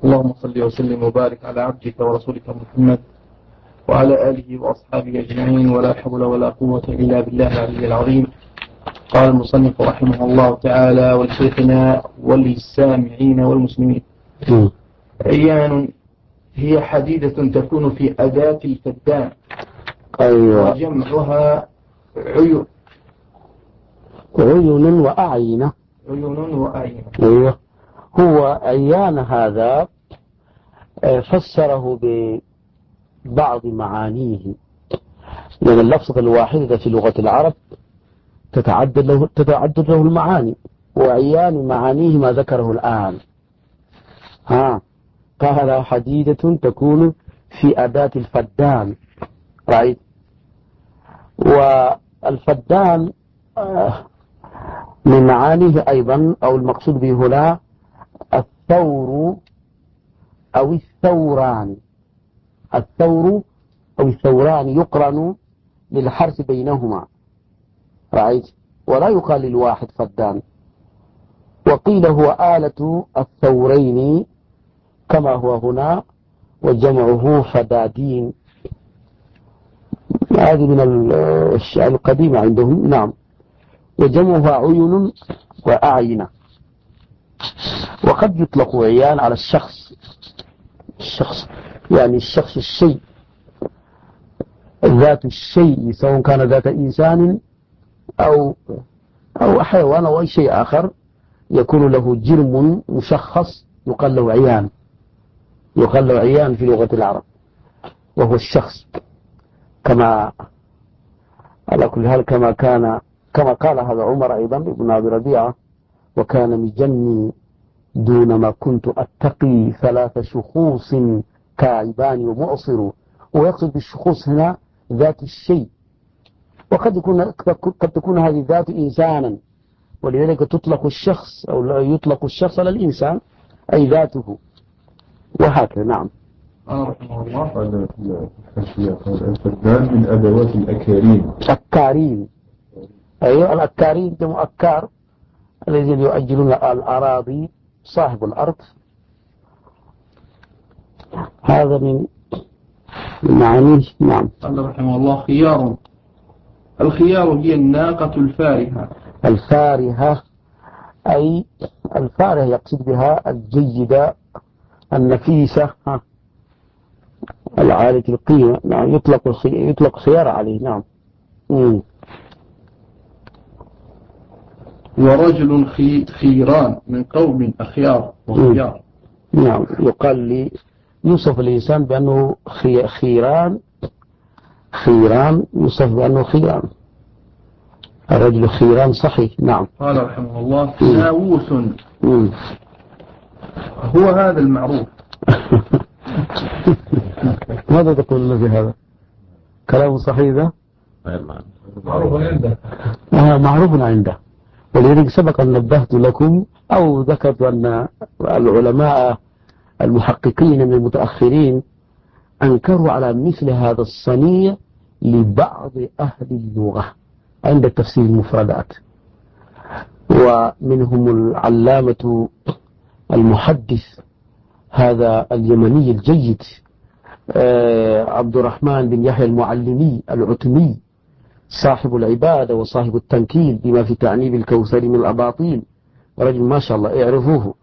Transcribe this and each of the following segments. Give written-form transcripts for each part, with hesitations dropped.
اللهم صل وسلم وبارك على عبدك ورسولك محمد وعلى آله وأصحابه أجمعين، ولا حول ولا قوة إلا بالله العلي العظيم. قال المصنف رحمه الله تعالى: ولشيخنا وللسامعين والمسلمين، عيان هي حديدة تكون في أداة الفدان، أيوة. وجمعها عيون وأعينة. عيون وأعينة. أيوة. هو عيان هذا فسره ببعض معانيه، لأن اللفظة الواحدة في لغة العرب تتعدد له المعاني، وعيان معانيه ما ذكره الآن. قال حديدة تكون في أداة الفدان، رأيت. والفدان من معانيه أيضا أو المقصود به هنا الثور أو الثوران. الثور أو الثوران يقرن للحرف بينهما، رأيت، ولا يقال للواحد فدان. وقيل هو آلة الثورين كما هو هنا، وجمعه فدادين. هذه من الشعر القديم عندهم. نعم. وجمعها عيون وأعينة. وقد يطلق عيان على الشخص يعني الشخص الشيء، ذات الشيء، سواء كان ذات إنسان أو حيوان أو أي شيء آخر يكون له جرم مشخص يقال له عيان. يقال له عيان في لغة العرب، وهو الشخص، كما على كل حال كما قال هذا عمر أيضا ابن أبي ربيعة: وكان مجني دون ما كنت أتقي 3 شخوص كاعبان ومؤصر. ويقصد بالشخوص هنا ذات الشيء، وقد تكون هذه ذات إنسانا، ولذلك تطلق الشخص أو لا يطلق الشخص على الإنسان أي ذاته، وهكذا. نعم. رحمه الله. هذا الفدان من أدوات الأكارين. أكارين، أيوة، الأكارين جمع أكار، الذين يؤجلون الأراضي، صاحب الأرض. هذا من معانيه. نعم. قال رحمه الله: خيار. الخيار هي الناقة الفارهة. الفارهة أي الفارهة يقصد بها الجيدة النفيسة العالية القيمة. نعم. يطلق خيار عليه. نعم. ورجل خيران من قوم أخيار وخيار. نعم. يقال لي يوصف الإنسان بأنه خيران يوصف بأنه خيران. الرجل خيران صحيح. نعم. قال رحمه الله: ناووس. هو هذا المعروف. ماذا تقول في هذا؟ كلام صحيح ذا؟ معروف عنده. ولذلك سبق أن نبهت لكم أو ذكرت أن العلماء المحققين من المتأخرين أنكروا على مثل هذا الصنيع لبعض أهل اللغة عند تفسير المفردات، ومنهم العلامة المحدث هذا اليمني الجيد عبد الرحمن بن يحيى المعلمي العتمي، صاحب العبادة وصاحب التنكيل بما في تعنيب الكوثر من الأباطيل، رجل ما شاء الله اعرفوه.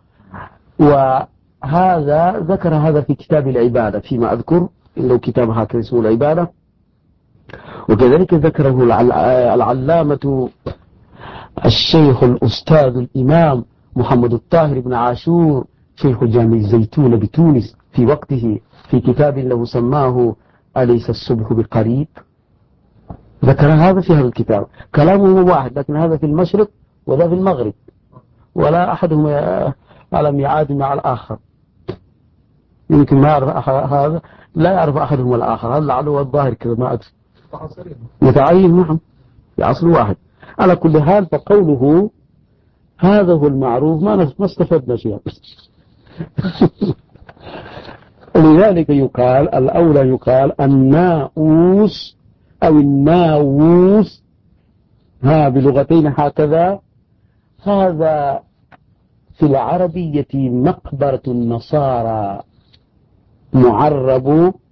وهذا ذكر هذا في كتاب العبادة فيما أذكر، إنه كتاب هكذا اسمه العبادة. وكذلك ذكره العلامة الشيخ الأستاذ الإمام محمد الطاهر بن عاشور شيخ جامع الزيتون بتونس في وقته في كتاب له سماه أليس الصبح بقريب. ذكر هذا في هذا الكتاب. كلامه واحد، لكن هذا في المشرق وذا في المغرب، ولا أحدهما على ميعاد مع الآخر. يمكن ما يعرف هذا، لا يعرف أحدهما الآخر. هذا لعله الظاهر كذا، ما أدري، متعين. نعم، في عصر واحد. على كل حال فقوله هذا هو المعروف ما استفدنا شيئا. لذلك يقال الأولى يقال الناؤوس أو الناووس، بلغتين هكذا. هذا في العربية مقبرة النصارى معرب،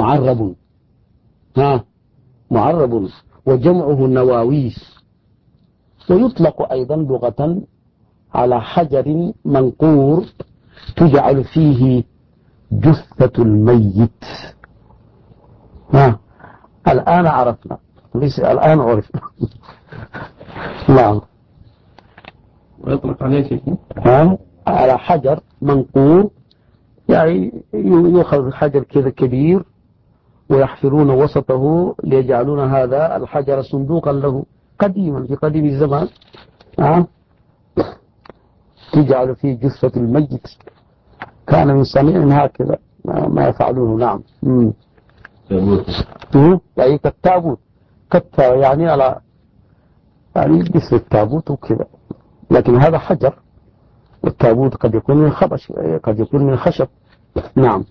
معرب وجمعه النواويس. ويطلق أيضا لغة على حجر منقور تجعل فيه جثة الميت. الآن عرفنا، الآن عرفنا. نعم. ويطلق عليه شيء على حجر منقور، يعني يؤخذ حجر كذا كبير ويحفرون وسطه ليجعلون هذا الحجر صندوقا له قديما في قديم الزمان. تجعل فيه جثة الميت. كان من صنيع هكذا ما يفعلونه. نعم. يعني كالتابوت، يعني على يعني جسر التابوت وكذا، لكن هذا حجر، والتابوت قد يكون من خبش، قد يكون من خشب. نعم.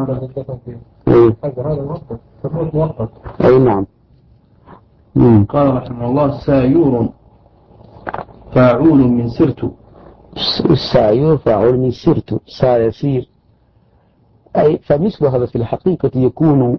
أي نعم. قال رحمه الله: سايور فاعول من سرت. السايور فاعول من سرت، سيسير. أي فمثل هذا في الحقيقة يكون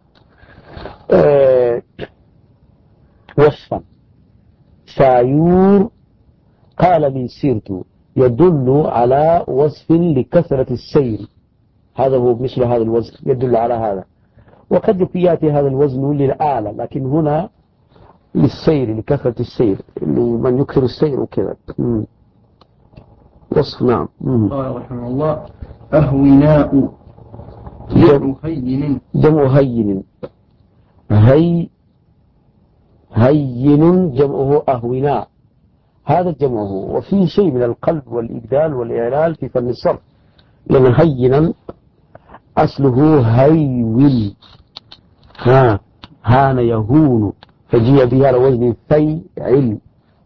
وصفا. سايور قال من سرت يدل على وصف لكثرة السير، هذا هو مثل هذا الوزن يدل على هذا. وقد يأتي هذا الوزن للآلة، لكن هنا للسير، لكثرة السير، من يكثر السير وكذا. وصف. نعم. قال رحمه الله: أهوناء جمع هين. هين جمعه أهوناء، هذا جمعه. وفيه شيء من القلب والإبدال والإعلال في فن الصرف، لأن هينا أصله هيول، هان يهون، فجيء بها على وزن فيعل،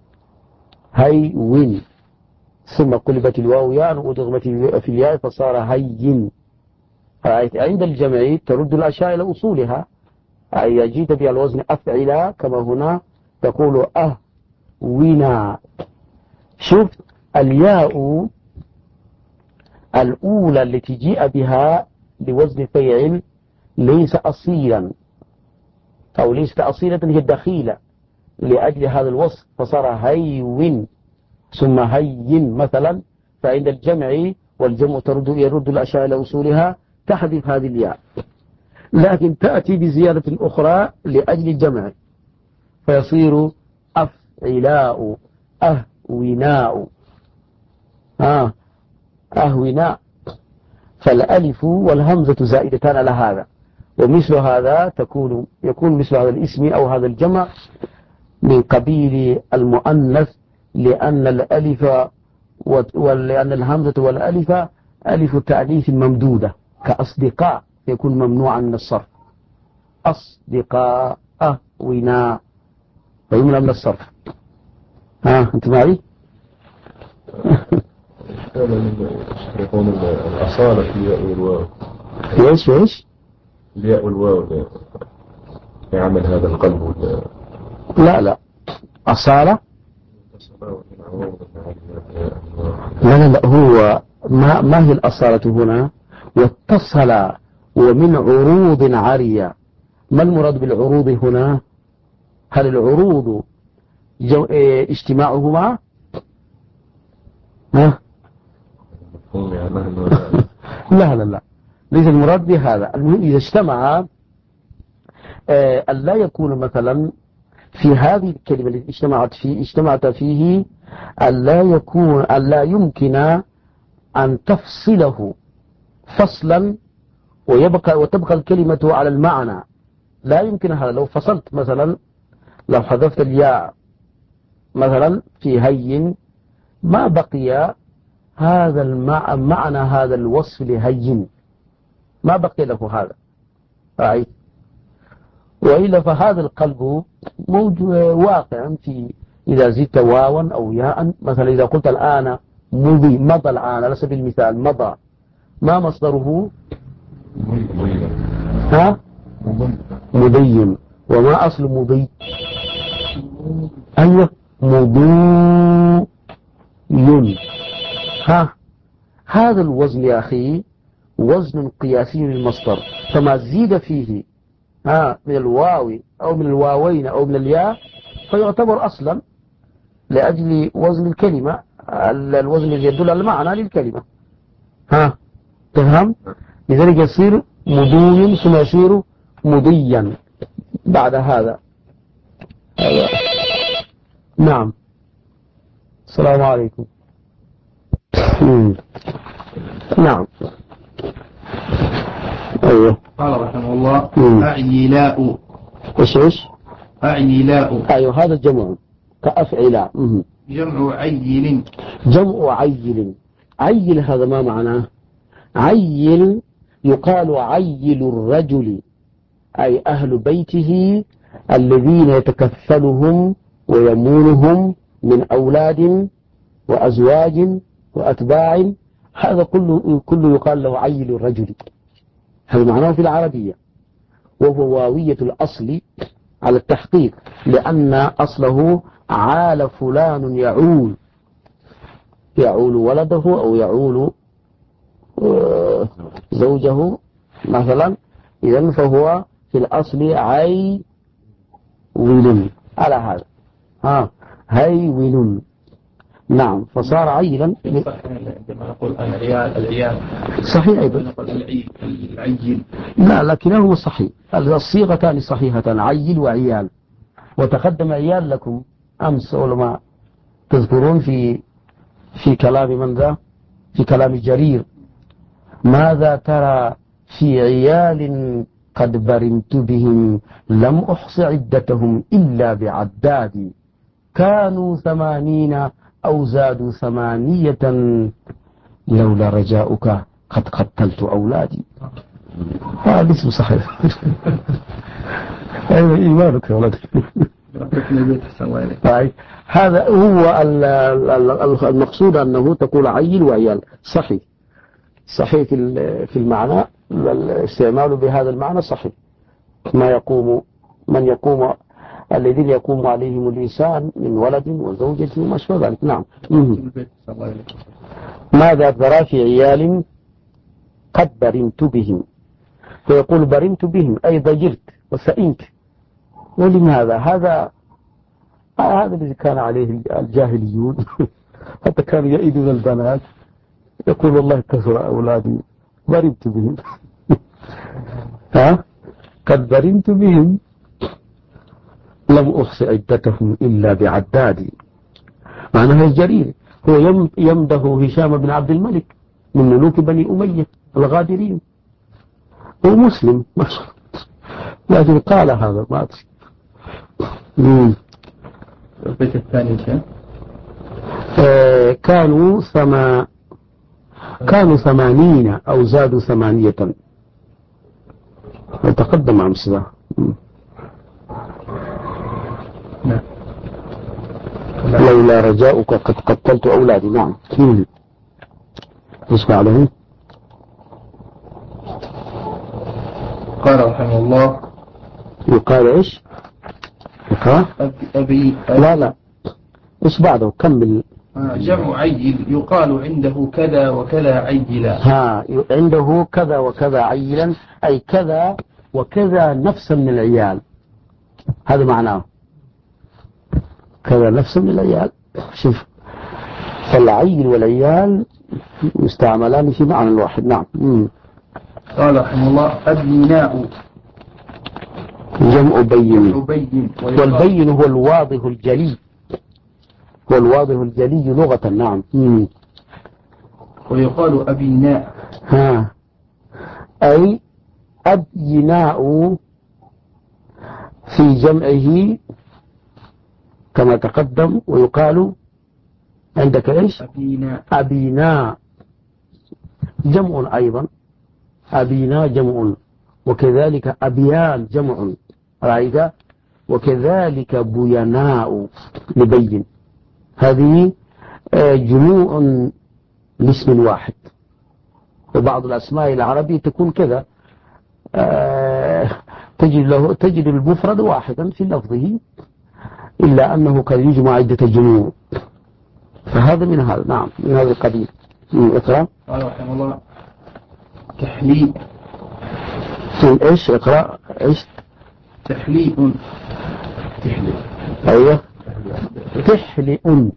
هيول، ثم قلبت الواو ياء وأدغمت في الياء فصار هين. عند الجمع ترد الأشياء إلى أصولها، أي جيت بها على وزن أفعلا كما هنا تقول أهونا. شوف الياء الأولى التي جيء بها لوزن فيعل ليس أصيلا، أو ليست أصيلة، هي الدخيلة لأجل هذا الوصف، فصار هيون ثم هين مثلا. فعند الجمع والجمع يرد الأشياء إلى أصولها، تحذف هذه الياء، لكن تأتي بزيادة أخرى لأجل الجمع فيصير أفعلاء، أهوناء، أهوناء. فالألف والهمزة زائدتان على هذا، ومثل هذا يكون مثل هذا الاسم أو هذا الجمع من قبيل المؤنث، لأن الألف ولأن الهمزة والألف ألف تأنيث ممدودة كأصدقاء، يكون ممنوعا من الصرف. أصدقاء، أهونا، فيمنع من الصرف. أنت معي؟ يكون الأصالة في الياء والواو. ايش؟ الياء والواو يعمل هذا القلب لا أصالة. لا هو ما هي الأصالة هنا؟ واتصل ومن عروض عارية. ما المراد بالعروض هنا؟ هل العروض اجتماعهما؟ لا ليس المراد بهذا. المهم إذا اجتمع ألا يكون مثلا في هذه الكلمة التي اجتمعت فيه ألا يمكن أن تفصله فصلا وتبقى الكلمة على المعنى، لا يمكن هذا. لو فصلت مثلا، لو حذفت الياء مثلا في هين، ما بقي هذا معنى هذا الوصف لهين، ما بقي له هذا. رأيت؟ وإلا فهذا القلب موجود واقع في إذا زدت واوا أو ياء. مثلا إذا قلت الآن مضى الآن على سبيل المثال، مضى، ما مصدره؟ مضي. وما أصل مضي؟ أيوه، مضي. ها هذا الوزن يا أخي وزن قياسي للمصدر، فما زيد فيه من الواو أو من الواوين أو من الياء فيعتبر أصلا لأجل وزن الكلمة، الوزن الذي يدل على المعنى للكلمة. تفهم؟ لذلك يصير مدوي ثم يصير مضيا بعد هذا. نعم. السلام عليكم. نعم. أيوه. قال رحمه الله أعيلاء. إيش؟ أعيلاء. أيوه هذا الجمع كأفعلاء. جمع عيل. جمع عيل. عيل هذا ما معناه؟ عيل يقال عيل الرجل، أي أهل بيته الذين يتكفلهم ويمونهم من أولاد وأزواج وأتباع، هذا كله يقال له عيل الرجل، هذا معناه في العربية، وهو واوية الأصل على التحقيق، لأن أصله عال فلان يعول ولده أو يعول زوجه مثلا، إذن فهو في الأصل عيل على هذا هيول. نعم. فصار عيلا. عندما نقول العيال صحيح أيضا. العيل لا، لكنهما صحيح، الصيغتان صحيحتان، عيل وعيال. وتقدم عيال لكم أمس علماء تذكرون في كلام من ذا، في كلام جرير: ماذا ترى في عيال قد برمت بهم لم أحص عدتهم إلا بعداد، كانوا 80 أو زادوا 8 لولا رجاؤك قد قتلت أولادي. هذا اسم صحيح. أيوة إيمانك يا ولد. هذا هو المقصود، أنه تقول عيل وعيال. صحيح في المعنى، الاستعمال بهذا المعنى صحيح. من يقوم الذين يقوم عليهم الإنسان من ولد وزوجة وما شابه ذلك. نعم. ماذا ترى في عيال قد برمت بهم، فيقول برمت بهم أي ضجرت وسئمت. ولماذا؟ هذا الذي كان عليه الجاهليون. حتى كانوا يئدون البنات، يقول والله كثر أولادي برمت بهم. قد برمت بهم لم أحص عدتهم إلا بعدادي. معناها الجرير هو يمده هشام بن عبد الملك من ملوك بني أمية الغادرين، هو مسلم ما شاء الله، لكن قال هذا ما أدري. البيت الثاني كان كانوا 80 أو زادوا 8. وتقدم أمس ذا. لولا رجاؤك قد قتلت أولادي. نعم. اسمع له. قال رحمه الله يقال إيش؟ أبي لا إيش بعده؟ كمل. جمع عيل يقال عنده كذا وكذا عيلا. عنده كذا وكذا عيلا، أي كذا وكذا نفسا من العيال، هذا معناه كذا نفسا من العيال. شوف، فالعيل والعيال يستعملان في معنى واحد. نعم. قال رحمه الله أبناء جمع بين. والبين هو الواضح الجلي، هو الواضح الجلي لغة. نعم. ويقال أبناء أي أبيناء في جمعه كما تقدم. ويقال عندك إيش؟ أبيناء جمع أيضا، أبيناء جمع، وكذلك أبيان جمع، رأيت؟ وكذلك بيناء لبين. هذه جموع لاسم واحد. وبعض الأسماء العربية تكون كذا، تجد المفرد واحدا في لفظه، إلا أنه قد يجمع عدة جموع، فهذا من هذا. نعم، من هذا القبيل. اقرأ. قال رحمه الله تحليء. ايش اقرأ ايش؟ تحليء. ايوه تحلئ،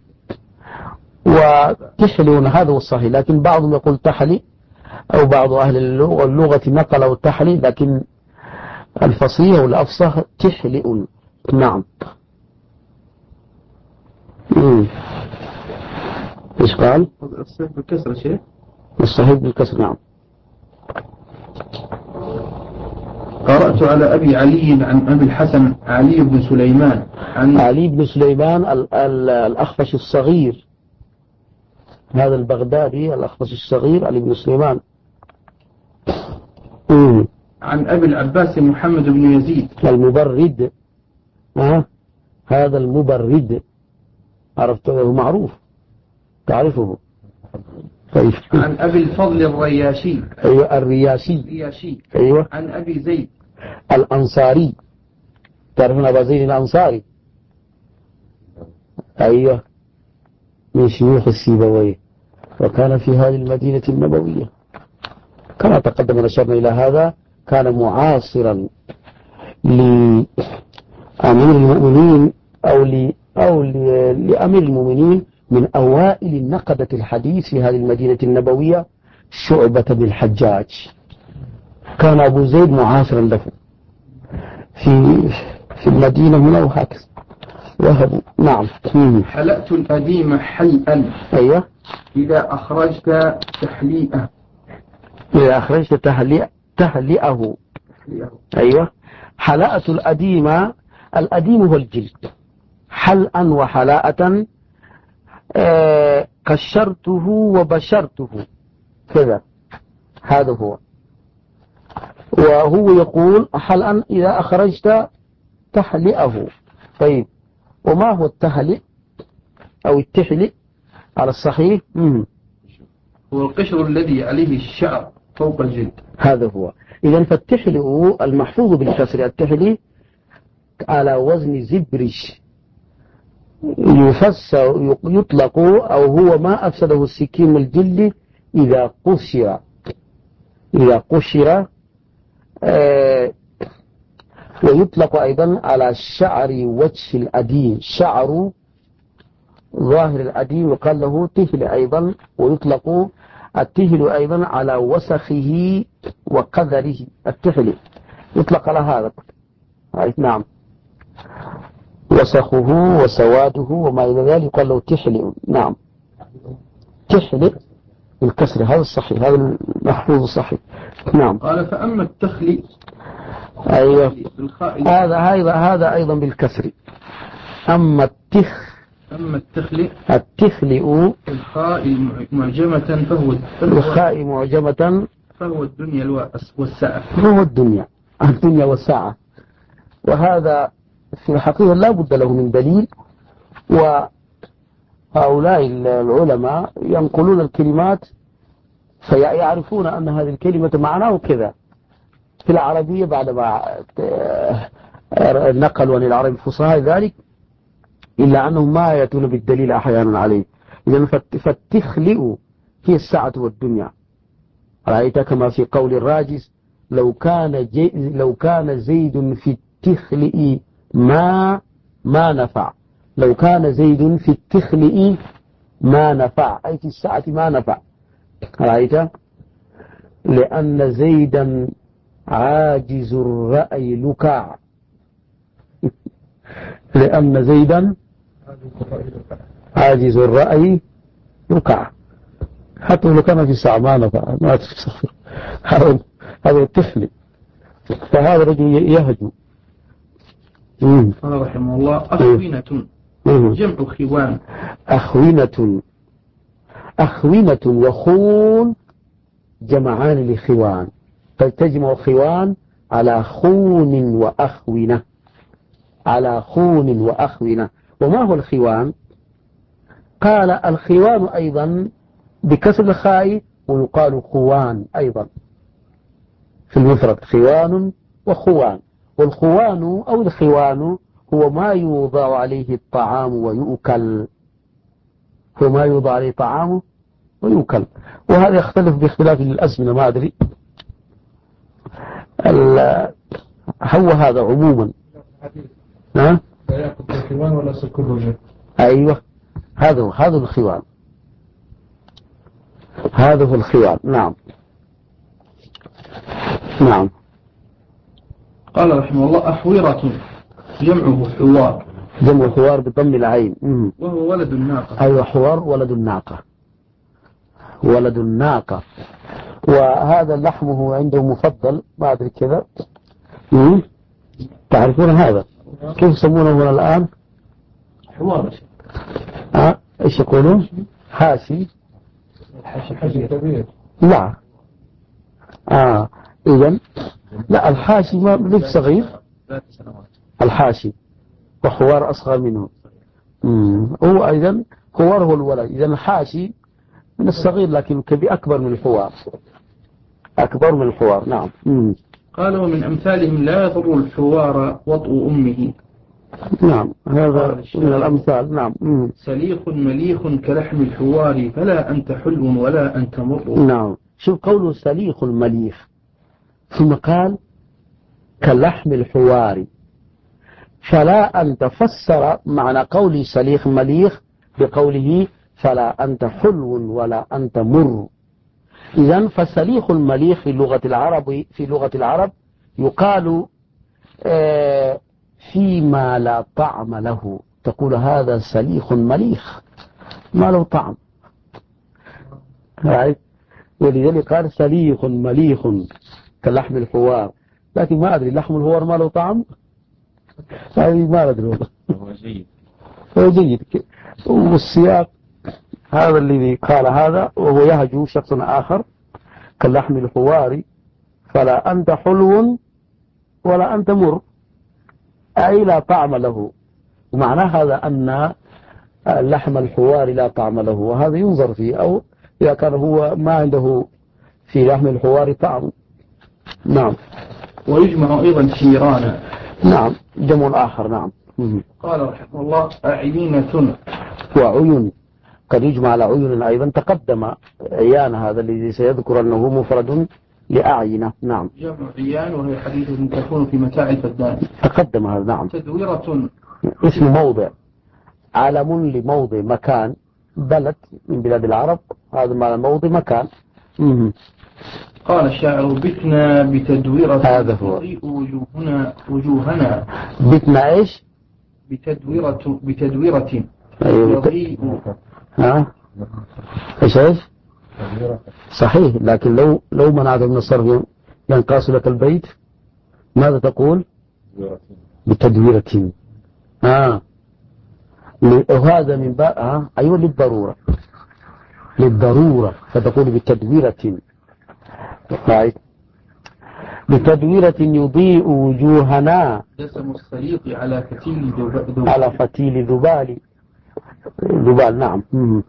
وتحلئ هذا هو الصحيح، لكن بعضهم يقول تحلي، أو بعض أهل اللغة نقلوا تحلي، لكن الفصيح والأفصح تحلئ. نعم. إيش قال؟ الصحيح بالكسر شيء. الصحيح بالكسر نعم. قرأت على أبي علي عن أبي الحسن علي بن سليمان عن علي بن سليمان الأخفش الصغير، هذا البغدادي الأخفش الصغير علي بن سليمان. عن أبي العباس محمد بن يزيد المبرد. هذا المبرد عرفته، معروف تعرفه. طيب. عن أبي الفضل الرياشي. أيوة الرياشي. أيوة. عن أبي زيد الأنصاري، تعرفون أبا زيد الأنصاري؟ أيوة من شيوخ السيبويه، وكان في هذه المدينة النبوية كما تقدم ونشرنا إلى هذا. كان معاصرا لأمير المؤمنين أو لأمير المؤمنين من أوائل النقدة الحديث في هذه المدينة النبوية، شعبة بن الحجاج. كان أبو زيد معاصرا له في المدينة هنا وهكذا وهبوا. نعم. حلأت الأديم حلأا. أيوة. إذا أخرجت تحليئه. إذا أخرجت تحلئه. أيوة. حلأت الأديم. الأديم هو الجلد. حلأا وحلاءة قشرته وبشرته كذا، هذا هو. وهو يقول حلأا إذا أخرجت تحلئه. طيب، وما هو التحلئ أو التحلئ على الصحيح؟ هو القشر الذي عليه الشعر فوق الجلد، هذا هو. إذن فالتحلئ المحفوظ بالكسر التحلئ على وزن زبرش، يطلق أو هو ما أفسده السكين الجلد إذا قشر ويطلق أيضا على شعر وجه الأديم، شعر ظاهر الأديم يقال له تهل أيضا، ويطلق التهل أيضا على وسخه وقذره. التهل يطلق على هذا. نعم، وسخه وسواده وما إلى ذلك يقال له تحلئ. نعم، تحلئ بالكسر، هذا الصحيح، هذا المحفوظ الصحيح. نعم. قال فأما التخلي. أيوة، هذا أيضا بالكسر. أما التخلئ الخاء معجمة فهو الدنيا والساعة. هو الدنيا والساعة. وهذا في الحقيقة لا بد له من دليل، وهؤلاء العلماء ينقلون الكلمات فيعرفون أن هذه الكلمة معناه كذا في العربية، بعدما نقلوا عن العرب الفصحاء ذلك، إلا أنهم ما يأتون بالدليل أحيانا عليه. إذن فالتخلئ هي الساعة والدنيا. رأيت كما في قول الراجس: لو كان زيد في التخلئ ما نفع. لو كان زيد في التخلئ ما نفع، أي في الساعة ما نفع. رأيت؟ لأن زيدا عاجز الرأي لكع. لأن زيدا عاجز الرأي لكع، حتى لو كان في الساعة ما نفع، ما تفسر. هذا التخلئ. فهذا الرجل يهجو. قال رحمه الله: أخوينة جمع خوان. أخوينة وخون جمعان لخوان، فتجمع خوان على خون وأخوينة. وما هو الخوان؟ قال الخوان أيضا بكسر الخاء، ويقال خوان أيضا في المفرد، خوان وخوان. والخوان أو الخوان هو ما يوضع عليه الطعام ويؤكل. هو ما يوضع عليه طعامه ويوكل. وهذا يختلف باختلاف الأزمنة، ما أدري هو هذا عموما. ها؟ لا يأكل الخوان ولا سكر الرجل. أيوة، هذا الخوان، هذا هو الخوان. نعم. نعم. قال رحمه الله: أحويرة جمعه حوار. جمع حوار بضم العين. وهو ولد الناقة. أيوة، حوار ولد الناقة، ولد الناقة. وهذا لحمه عنده مفضل، ما أدري كذا. تعرفون هذا كيف يسمونه هنا الآن؟ حوار. إيش يقولون؟ حاشي. حاشي كبير. لا. إذن لا، الحاشي ما ليس صغير، 3 سنوات. الحاشي، وحوار أصغر منه. هو إذن حوار هو الولد، إذن الحاشي من الصغير لكن أكبر من الحوار، أكبر من الحوار. نعم. قال: ومن أمثالهم لا يضر الحوار وطء أمه. نعم، هذا من الأمثال. نعم. سليخ مليخ كلحم الحوار فلا أنت حلو ولا أنت مر. نعم. شوف قوله سليخ مليخ، ثم قال كلحم الحوار، فلا أنت فسر معنى قولي سليخ مليخ بقوله فلا أنت حلو ولا أنت مر. إذن فسليخ المليخ في لغة العرب يقال فيما لا طعم له، تقول هذا سليخ مليخ ما له طعم. ولذلك قال سليخ مليخ كلحم الحوار، لكن ما أدري لحم الحوار ما له طعم، هذه ما أدري والله. هو جيد. والسياق هذا الذي قال هذا، وهو يهجو شخص آخر كاللحم الحوار فلا أنت حلو ولا أنت مر، أي لا طعم له. ومعنى هذا أن لحم الحوار لا طعم له، وهذا ينظر فيه، أو إذا كان هو ما عنده في لحم الحوار طعم. نعم. ويجمع أيضا شيرانا. نعم، جمع آخر. نعم. قال رحمه الله: أعينة وعيون، قد يجمع على عيون أيضا، تقدم عيان هذا الذي سيذكر أنه مفرد لأعينة. نعم. جمع عيان، وهي حديثة تكون في متاع الفدان. تقدم هذا. نعم. تدويرة اسم موضع، علم لموضع مكان، بلد من بلاد العرب، هذا معنى موضع مكان. قال الشاعر: بتنا بتدويرة هذا هو. تضيء وجوهنا. بتنا إيش؟ بتدويرة أيوة. يضيء. إيش؟ صحيح، لكن لو منعت من الصرف ينقاس لك البيت، ماذا تقول؟ بتدويرة. وهذا من باب أيوة للضرورة فتقول بتدويرة. بتدويرة يضيء وجوهنا. دسم السليق على فتيل ذبال. نعم.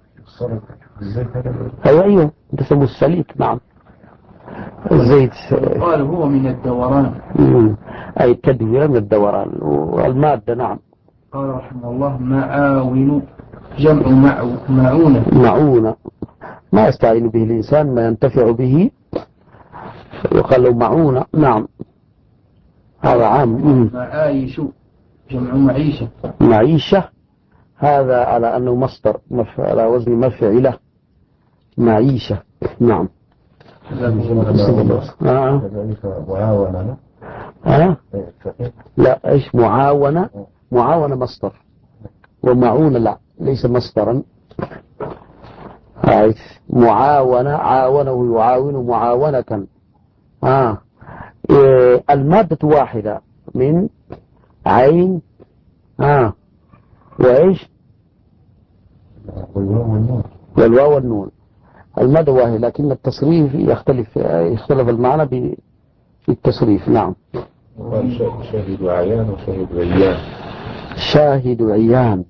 أيوة دسم السليق. نعم. الزيت. قال هو من الدوران. أي التدوير من الدوران والمادة. نعم. قال رحمه الله: معاون جمع معونة. ما يستعين به الإنسان، ما ينتفع به يقال له معونة. نعم. هذا عام. معايش جمع معيشة. هذا على أنه مصدر على وزن مفعلة، معيشة. نعم. معاونة. لا، إيش معاونة مصدر، ومعونة لا ليس مصدرا. معاونة، عاونه يعاون معاونة. المادة واحدة من عين وإيش والواو والنون. المادة واحدة، لكن التصريف يختلف المعنى بالتصريف. نعم. شاهد عيان وشاهد عيان. شاهد عيان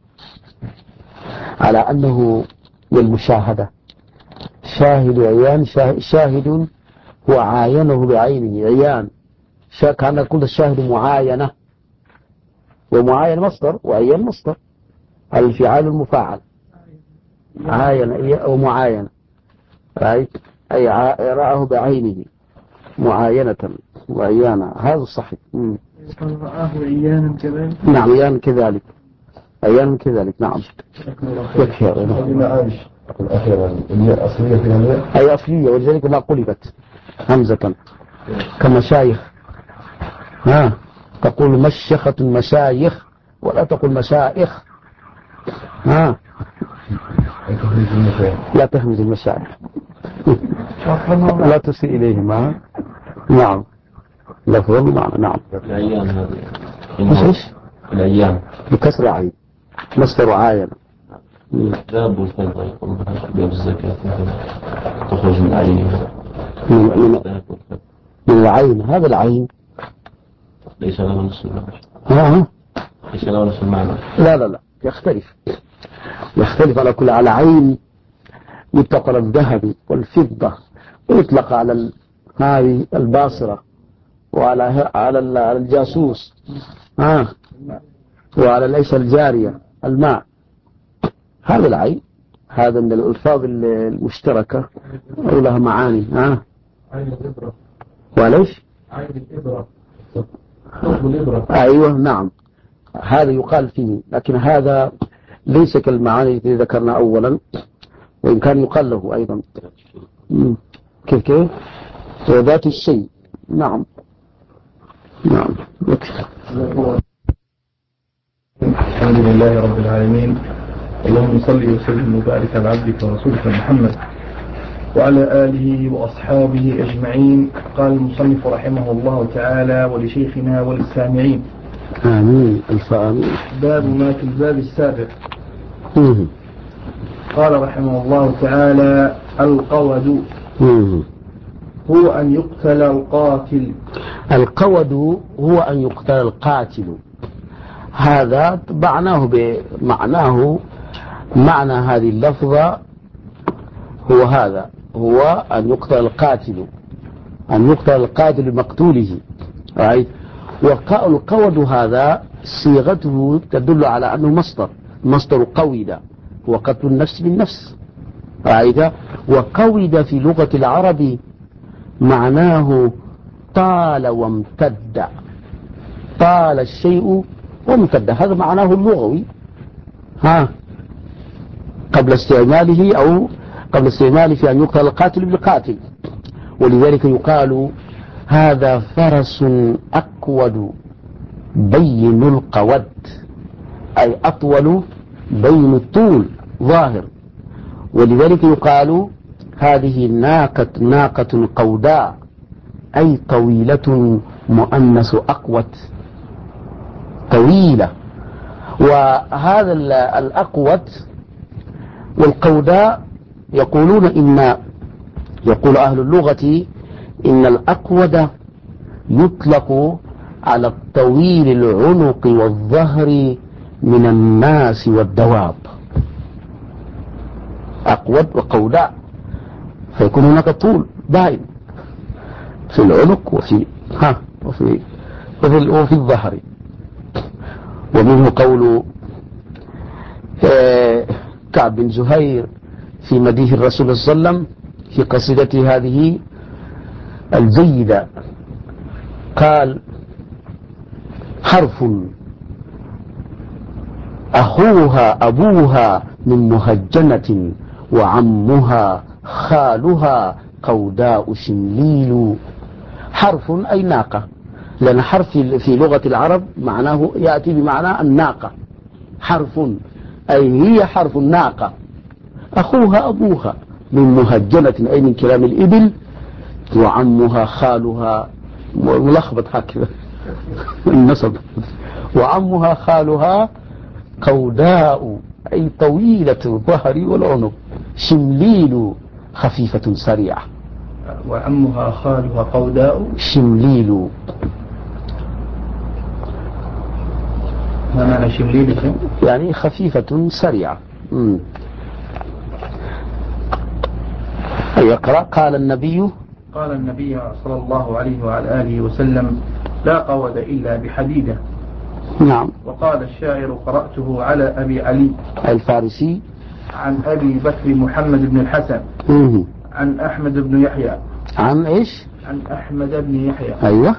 على أنه للمشاهدة. شاهد عيان، شاهد وعاينه بعينه عيان. كان نقول الشاهد معاينة، ومعاين مصدر وعيان مصدر، الفعال المفاعل. عاين أو معاينة، رأيت أي رآه بعينه معاينة وعيانا، هذا صحيح. رآه عيانا كذلك. نعم عيانا كذلك، عيانا كذلك. نعم يكفي. الأخيرة الياء أصلية فيها الياء، أي أصلية، ولذلك ما قلبت همزة كمشايخ. تقول مشيخة مشايخ ولا تقول مشائخ. لا تهمز المشايخ لا تسيء إليهم. نعم لفظ المعنى. نعم الأيام هذه إيش الأيام بكسر عين مصدر عاين. ذهب والفضة يقول باب الزكاة تخرج من عينها من العين. هذا العين ليس له نفس المعنى. ليس له نفس المعنى. لا يختلف على كل. على عين يطلق على الذهب والفضة، ويطلق على هذه الباصرة، وعلى الجاسوس، وعلى ليس الجارية الماء. هذا العين، هذا من الألفاظ المشتركة ولها معاني. عين الإبرة. وليش عين الإبرة ثقب الإبرة. أيوة نعم، هذا يقال فيه، لكن هذا ليس كالمعاني التي ذكرنا أولا، وإن كان يقال له أيضا. كيف ذات الشيء. نعم الحمد لله رب العالمين، اللهم صل وسلم وبارك على عبدك ورسولك محمد وعلى آله وأصحابه أجمعين. قال المصنف رحمه الله تعالى: ولشيخنا وللسامعين. آمين الفآمين. باب ما في الباب السابق. قال رحمه الله تعالى: القود هو أن يقتل القاتل. القود هو أن يقتل القاتل. هذا معناه معنى هذه اللفظة هو هذا، هو أن يقتل القاتل، أن يقتل القاتل بمقتوله. والقود هذا صيغته تدل على أنه مصدر قود، هو قتل النفس بالنفس. وقود في لغة العرب معناه طال وامتد، طال الشيء وامتد، هذا معناه اللغوي قبل استعماله في أن يقتل القاتل بالقاتل. ولذلك يقال هذا فرس أقود بين القود، أي أطول بين الطول ظاهر. ولذلك يقال هذه ناقة قوداء، أي طويلة مؤنث أقوت، طويلة. وهذا الأقوت والقوداء يقول أهل اللغة إن الأقود يطلق على الطويل العنق والظهر من الناس والدواب. أقود وقوداء، فيكون هناك طول دائم في العنق وفي الظهر. ومنه قول كعب بن زهير في مديح الرسول صلى الله عليه وسلم في قصيدته هذه الجيدة، قال: حرف أخوها أبوها من مهجنة، وعمها خالها قوداء شمليل. حرف أي ناقة، لأن حرف في لغة العرب معناه يأتي بمعنى الناقة. حرف أي هي حرف الناقة، أخوها أبوها من مهجنة أي من كلام الإبل، وعمها خالها ملخبط هكذا النصب، وعمها خالها قوداء أي طويلة الظهر والعنق، شمليل خفيفة سريعة. وعمها خالها قوداء شمليل. ما معنى شمليل؟ يعني خفيفة سريعة. يقرأ: قال النبي صلى الله عليه وعلى آله وسلم: لا قود إلا بحديدة. نعم. وقال الشاعر: قرأته على أبي علي الفارسي عن أبي بكر محمد بن الحسن عن أحمد بن يحيى. عن إيش؟ عن أحمد بن يحيى. أيوة.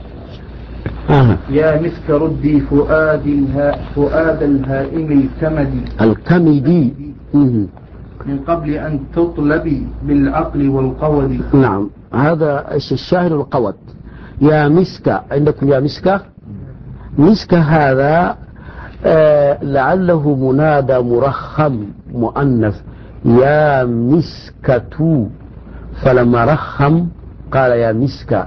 يا مسك ردي فؤاد الهائم الكمدي من قبل أن تطلبي بالعقل والقود. نعم، هذا الشاهد القود. يا مسك، عندكم يا مسك. مسك هذا لعله منادى مرخم مؤنث، يا مسكة، فلما رخم قال يا مسك،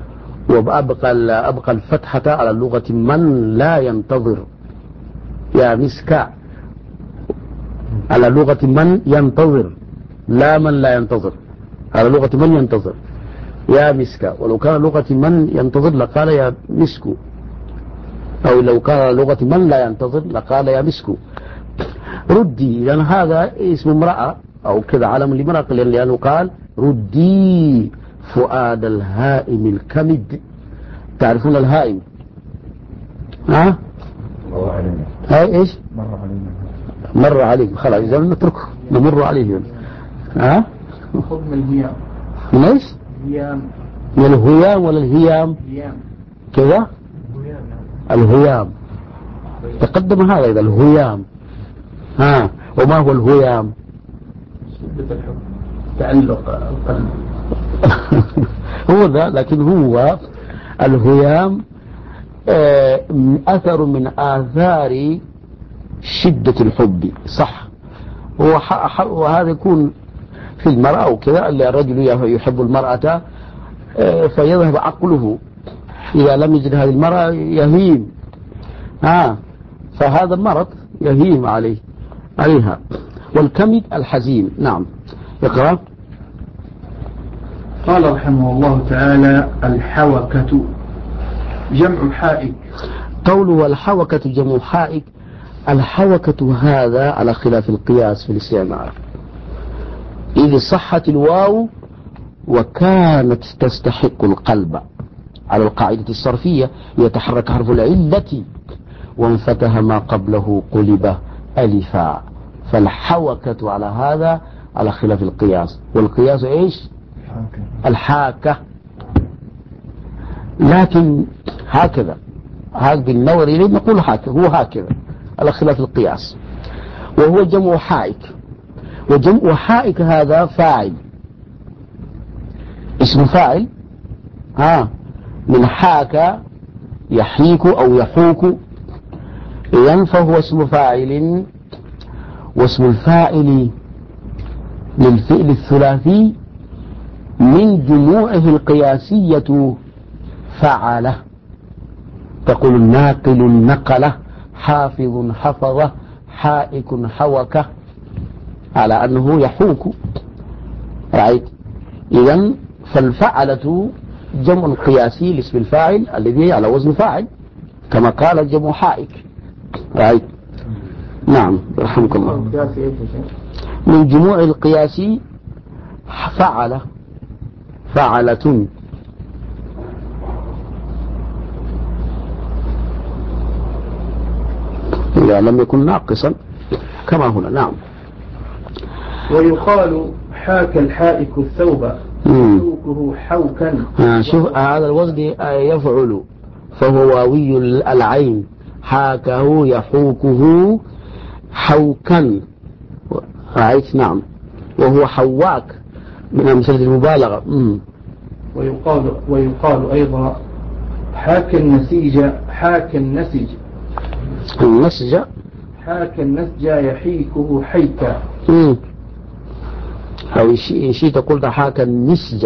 وأبقى الفتحة على لغة من لا ينتظر. يا مسك على لغة من ينتظر، لا من لا ينتظر، على لغة من ينتظر. يا مسك، ولو كان لغة من ينتظر لقال يا مسك، أو لو كان لغة من لا ينتظر لقال يا مسك. ردي، لأن هذا اسم امرأة أو كذا علم لامرأة، لأنه قال ردي فؤاد الهائم الكمد. تعرفون الهائم؟ ها؟ هاي ايش؟ مر عليك، خلاص إذا نتركه نمر عليه. ها؟ خذ من الهيام. من ايش؟ هيام. من الهيام ولا الهيام؟ هيام كذا؟ الهيام تقدم هذا، إذا الهيام. ها، وما هو الهيام؟ شدة الحب، تعلق القلب. هو ذا، لكن هو الهيام أثر من آثار شدة الحب، صح. وهذا يكون في المرأة وكذا، اللي الرجل يحب المرأة فيذهب عقله، إذا لم يجد هذه المرأة يهيم. فهذا مرض يهيم عليها. والكمد الحزين. نعم، اقرأ. قال رحمه الله تعالى: الحوكة جمع حائك. قوله الحوكة جمع حائك، الحوكة هذا على خلاف القياس في الاستعمال، إذ صحت الواو وكانت تستحق القلب على القاعدة الصرفية، يتحرك حرف العلة وانفتح ما قبله قلب ألفا، فالحوكة على هذا على خلاف القياس. والقياس إيش؟ الحاكة. لكن هكذا بالنظر إليه نقول هكذا، هو هكذا على خلاف القياس، وهو جمع حائك. وجمع حائك هذا فاعل، اسم فاعل. من حاك يحيك أو يحوك، إذن فهو اسم فاعل. واسم الفاعل للفعل الثلاثي من جموعه القياسية فعله. تقول ناقل نقله، حافظ حفظه، حائك حوكه، على أنه يحوك. رأيت؟ إذن فالفعلة جمع قياسي لاسم الفاعل الذي على وزن فاعل، كما قال الجمع حائك. رأيت؟ نعم، رحمك الله. من جموع القياسي فعلة. إذا لم يكن ناقصا كما هنا. نعم. ويقال حاك الحائك الثوب يحوكه حوكا. شوف هذا الوزن يفعل، فهو واوي العين، حاكه يحوكه حوكا. رأيت؟ نعم. وهو حواك من أمثلة المبالغة. ويقال أيضا حاك النسيج يحيكه حيكا. أو شيء تقول حاك النسج.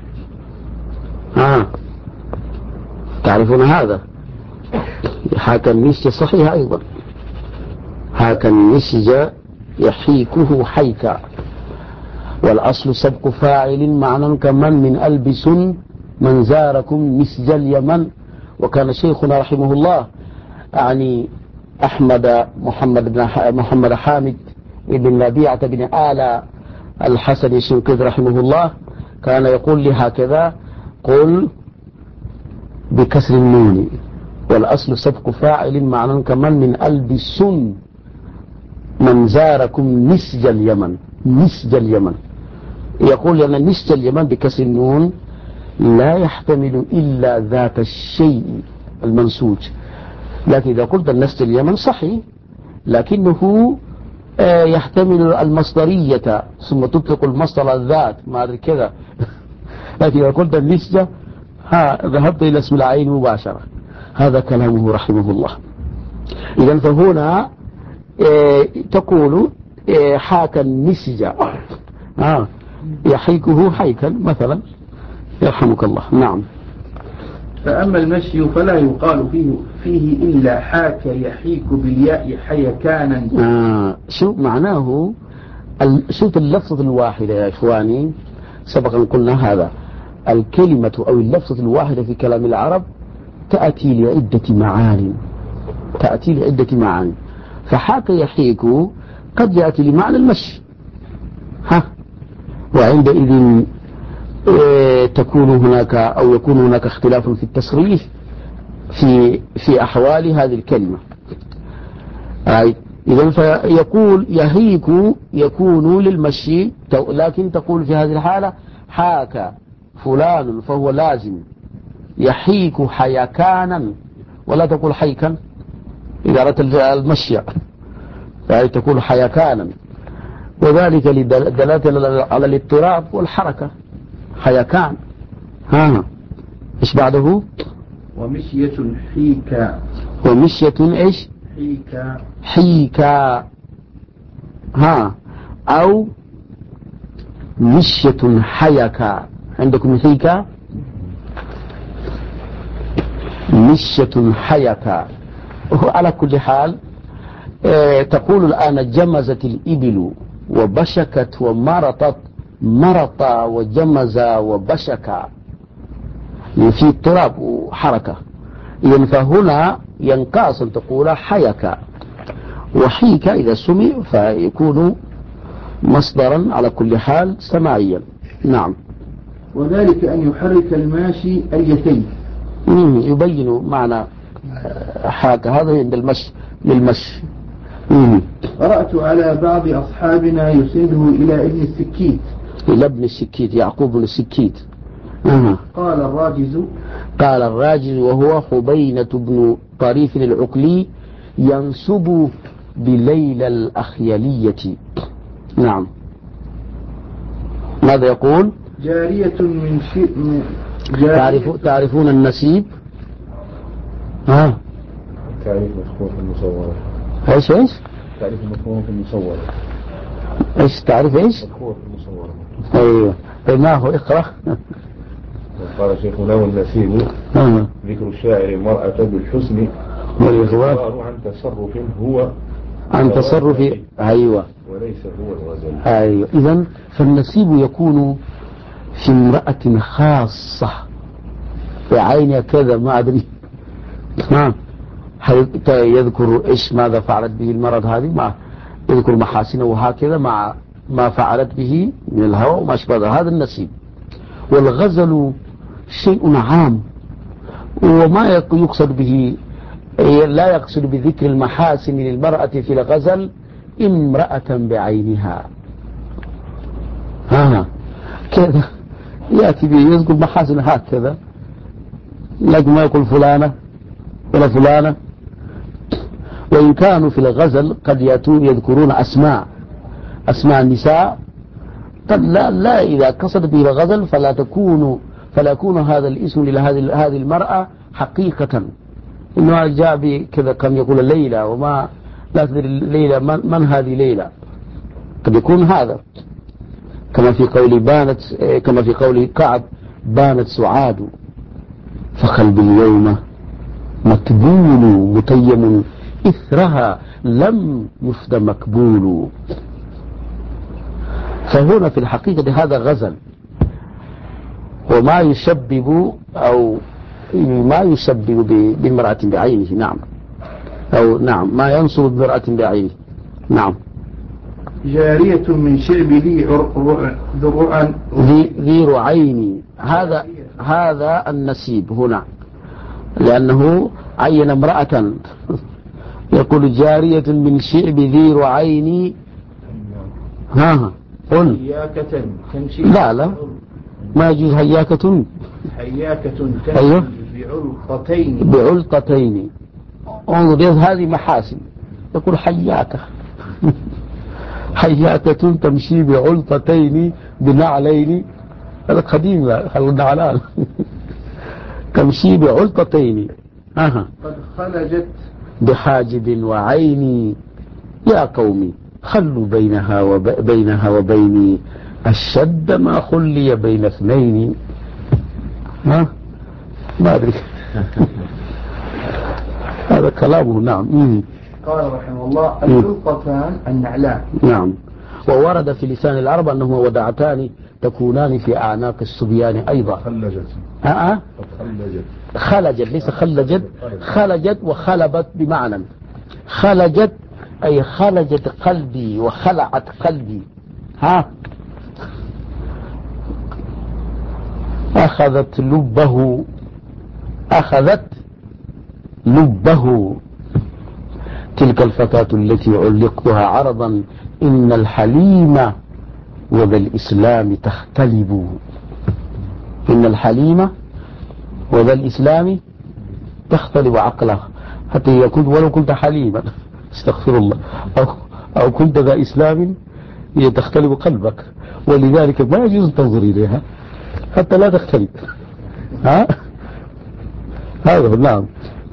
تعرفون هذا؟ حاك النسج صحيح أيضا، حاك النسج يحيكه حيكا. والأصل سبق فاعل معنى كمن من ألبس من زاركم مسج اليمن. وكان شيخنا رحمه الله يعني أحمد محمد حامد بن ربيعة بن آل الحسن الشنقيطي رحمه الله كان يقول لي هكذا: قل بكسر النون، والأصل سبق فاعل معنى كمن من ألبس من زاركم نسج اليمن، نسج اليمن، يقول أن نسج اليمن بكسر النون لا يحتمل إلا ذات الشيء المنسوج، لكن إذا قلت نسج اليمن صحيح، لكنه يحتمل المصدرية ثم تطلق المصدر الذات ما أدري كذا. لكن إذا قلت النسجة ذهبت إلى اسم العين مباشرة. هذا كلامه رحمه الله. إذا فهنا تقول حاك النسجة، يحيكه حيكا مثلا، يرحمك الله. نعم. فأما المشي فلا يقال فيه إلا حاك يحيك بالياء حيكانا. شو معناه؟ شوف اللفظة الواحدة يا إخواني، سبقا قلنا هذا، الكلمة أو اللفظة الواحدة في كلام العرب تأتي لعدة معاني، تأتي لعدة معاني. فحاك يحيك قد يأتي لمعنى المشي، وعندئذ تكون هناك أو يكون هناك اختلاف في التصريف في أحوال هذه الكلمة. إذن فيقول يحيك يكون للمشي، لكن تقول في هذه الحالة حاك فلان فهو لازم، يحيك حيكانا، ولا تقول حيكا إذا أردت المشي، يعني تقول حيكانا، وذلك لدلالة على الاضطراب والحركة. حيكان. إيش بعده؟ ومشية حيكا. ومشية إيش؟ حيكا. حيكا. أو مشية حيكا. عندكم حيكا؟ مشية حيكا. على كل حال تقول الآن جمزت الإبل وبشكت ومرطت، مرط وجمز وبشك، في اضطراب وحركة. إذن فهنا ينقاص أن تقول حيك، وحيك إذا سمع فيكون مصدرا على كل حال سماعيا. نعم. وذلك أن يحرك الماشي اليتين. يبين معنى حاك، هذا عند المشي للمشي. قرأت على بعض أصحابنا يسنده إلى ابن السكيت، إلى ابن السكيت، يعقوب بن السكيت. قال الراجز، قال الراجز وهو حبينة بن طريف العقلي، ينسب بليلى الأخيلية. نعم. ماذا يقول؟ جارية من شيء تعرفون النسيب؟ تعريف مفهوم في المصورة. ايش؟ تعريف مفهوم في المصورة. ايش تعريف ايش؟ مفهوم في المصورة. ايوه. ما هو اقرأ. قال شيخنا والنسيب ذكر الشاعر المرأة بالحسن والإخبار عن تصرف هو عن تصرف. أيوة. وليس هو الغزل. أيوة. إذن فالنسيب يكون في امرأة خاصة بعينها كذا، ما أدري يذكر إيش ماذا فعلت به المرض هذه، ما يذكر محاسنه وهكذا مع ما فعلت به من الهوى وما أشبه هذا النسيب. والغزل شيء عام، وما يقصد به، لا يقصد بذكر المحاسن للمرأة في الغزل امرأة بعينها. كذا يأتي به يذكر محاسن هكذا، لكن ما يقول فلانة ولا فلانة. وإن كانوا في الغزل قد يذكرون أسماء النساء، قد لا إذا قصد به الغزل فلا يكون هذا الاسم لهذه المرأة حقيقة، إنه جاء بكذا كم يقول ليلى، وما لا تدري ليلى من هذه ليلى، قد يكون هذا كما في قول كعب بانت سعاد فقلبي اليوم مكبول متيم إثرها لم يفد مكبول. فهنا في الحقيقة هذا غزل، وما يشبب أو ما يشبب بامرأة بعينه. نعم. أو نعم ما ينصب بامرأة بعينه. نعم. جارية من شعب ذي رعين. هذا النسيب هنا، لأنه عين امرأة يقول جارية من شعب ذي رعين. ها قل. حياكة تمشي لا ما يجوز هياكة. حياكة تمشي أيوه بعلقتين. بعلقتين. انظر هذه محاسن. يقول حياكة حياكة تمشي بعلقتين بنعلين. هذا قديم النعلان تمشي بعلقتين. قد خلجت بحاجب وعيني يا قومي خلوا بينها وبيني الشد ما خلي بين اثنين. ما أدري هذا كلامه. نعم. قال رحمه الله العلقتان النعلان. نعم. وورد في لسان العرب أنهما ودعتان تكونان في أعناق الصبيان أيضا. خلجت ليس خلجت. خلجت وخلبت بمعنى. خلجت أي خلجت قلبي وخلعت قلبي. أخذت لبه تلك الفتاة التي علقتها عرضا إن الحليم وذا الإسلام تختلب. إن الحليم وذا الإسلام تختلب عقله حتى يكون ولو كنت حليما استغفر الله أو كنت ذا إسلام تختلب قلبك ولذلك ما يجوز أن تنظر إليها حتى لا تختلب. هذا نعم.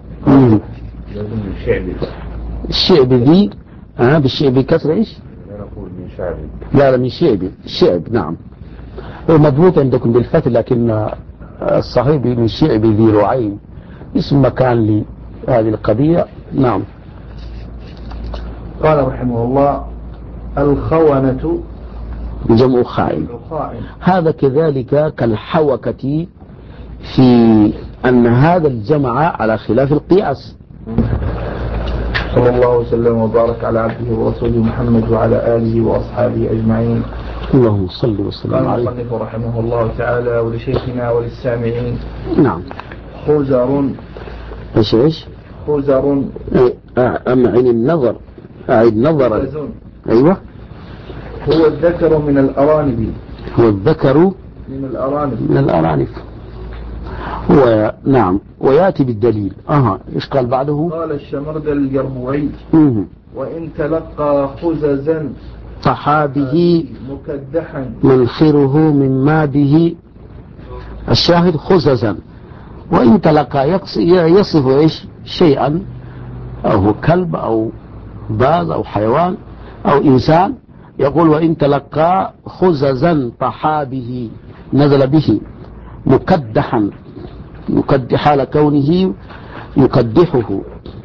الشعب ذي بالشعب كسر إيش؟ لا من شعب نعم. هو مضبوط عندكم بالفتح لكن الصحيح من شعب ذي رعين اسم مكان لهذه القضية. نعم. قال رحمه الله الخونة جمع خائن. هذا كذلك كالحوكة في أن هذا الجمع على خلاف القياس. صلى الله وسلم وبارك على عبده ورسوله محمد وعلى آله وأصحابه أجمعين. اللهم صل وسلم عليه. قال المصنف رحمه الله تعالى ولشيخنا وللسامعين. نعم. خزر. ايش خزر أمعن النظر أعيد نظرا. أيوة. هو الذكر من الأرانب. هو الذكر من الأرانب. هو نعم. ويأتي بالدليل. إيش قال بعده؟ قال الشمرد الجربوعي وإن تلقى خززا صحابه مكدحا منخره مما به. الشاهد خززا. وإن تلقى يصف إيش شيئا أو هو كلب أو باز أو حيوان أو إنسان يقول وإن تلقى خززا طحا به نزل به مكدحا حال كونه يكدحه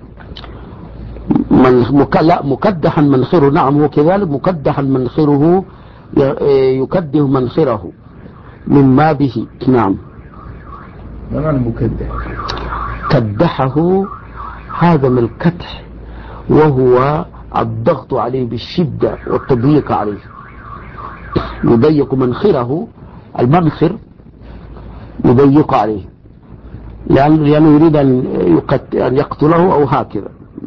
مكدحا منخره. نعم هو كذلك مكدحا منخره يكده منخره مما به. نعم. ما معنى مكدح؟ كدحه هذا من الكدح وهو الضغط عليه بالشدة والتضييق عليه. يضيق منخره المنخر يضيق عليه لأنه يريد أن يقتله أو هكذا.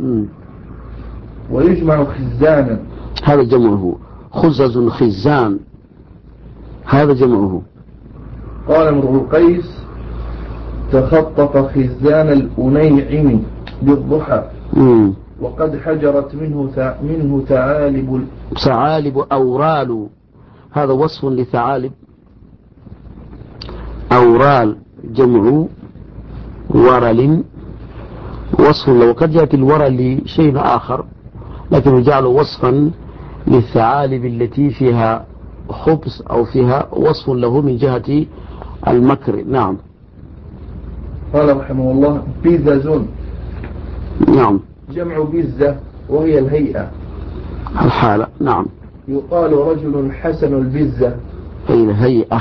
ويجمع خزانا. هذا جمعه. خزز خزان هذا جمعه. قال امرؤ القيس تخطف خزان الأنيعم بالضحى وقد حجرت منه ثعالب أورال. هذا وصف لثعالب. أورال جمع ورل وصف له. وقد يأتي الورل لشيء آخر لكن يجعل وصفا للثعالب التي فيها خبز أو فيها وصف له من جهة المكر. نعم. قال رحمه الله بزز. نعم. جمع بزة وهي الهيئة الحالة. نعم. يقال رجل حسن البزة أي الهيئة.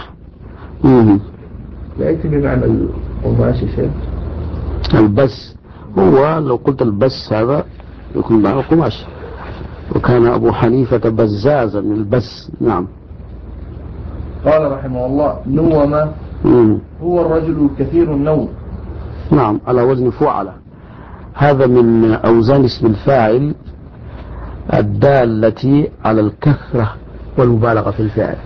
لا يأتي بمعنى القماش شيء. البس هو لو قلت البس هذا يكون معنى القماش. وكان أبو حنيفة بزازا من البس. نعم. قال رحمه الله نوم هو الرجل الكثير النوم. نعم على وزن فعلة. هذا من أوزان اسم الفاعل الدالة على الكثرة والمبالغة في الفعل.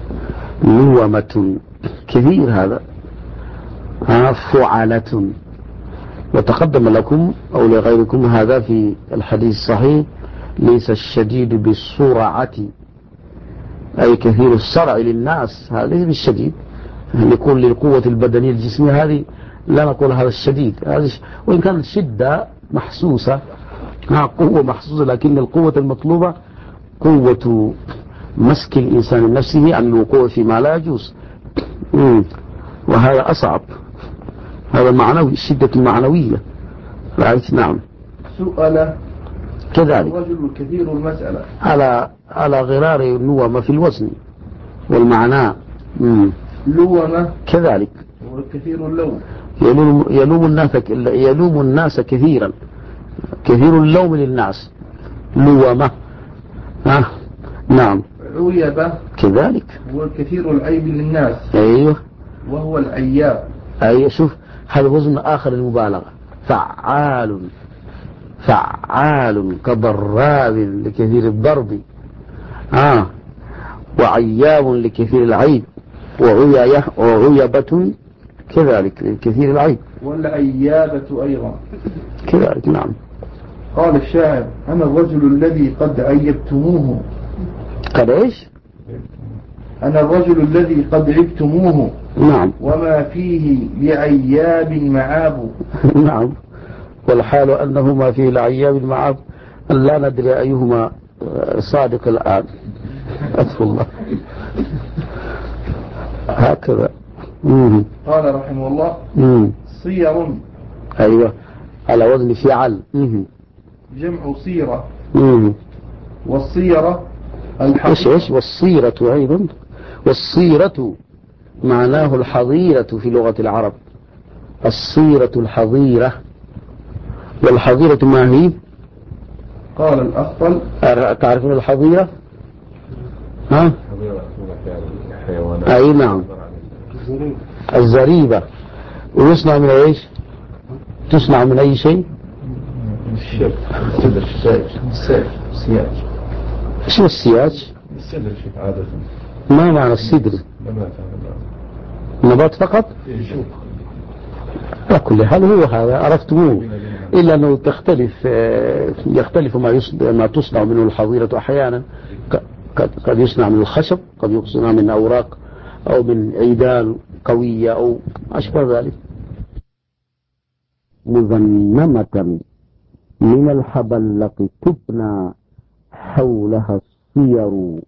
لومة كثير هذا، فعلة. وتقدم لكم أو لغيركم هذا في الحديث الصحيح: ليس الشديد بالسرعة، أي كثير الصرع للناس، هذا بالشديد. نقول للقوة البدنية الجسمية هذه لا نقول هذا الشديد، وإن كانت الشدة محسوسة، قوة محسوسة، لكن القوة المطلوبة قوة مسك الإنسان نفسه عن الوقوع فيما لا يجوز، وهذا أصعب، هذا معنوي، الشدة المعنوية. رأيت؟ نعم. سؤال كذلك الرجل كثير المسألة على غرار النوم في الوزن والمعنى. لومة كذلك وكثير اللوم، يلوم الناس كثيرا، كثير اللوم للناس، لومة. نعم. عيبة كذلك وكثير العيب للناس. أيوه، وهو العياب. أيوه، شوف هذا وزن آخر المبالغة. فعال كضراب لكثير الضرب، وعياب لكثير العيب، وعيبة كذلك لكثير العيب، والعيابة أيضا كذلك. نعم. قال الشاعر: أنا الرجل الذي قد عيبتموه. قال إيش؟ أنا الرجل الذي قد عبتموه. نعم. وما فيه لعياب معاب. نعم. والحال أنه ما فيه لعياب معاب، لا ندري أيهما صادق الآن. أسف الله. هكذا. قال رحمه الله: صير. أيوة، على وزن فعل. جمع صيرة. والصيرة إيش والصيرة أيضا. والصيرة معناه الحظيرة في لغة العرب، الصيرة الحظيرة. والحظيرة ما هي؟ قال الأخطل: تعرفون الحظيرة؟ أي نعم، الزريبة. ويصنع من ايش؟ تصنع من اي شيء؟ السياج. شو السياج؟ السدر شيء عادة. ما معنى السدر؟ نبات فقط؟ على كل حال هو هذا عرفتموه، إلا أنه يختلف ما تصنع منه الحظيرة. أحيانا قد يصنع من الخشب، قد يصنع من أوراق أو من عيدان قوية أو أشبه ذلك. مذنمة من الحبلق تبنى حولها الصير.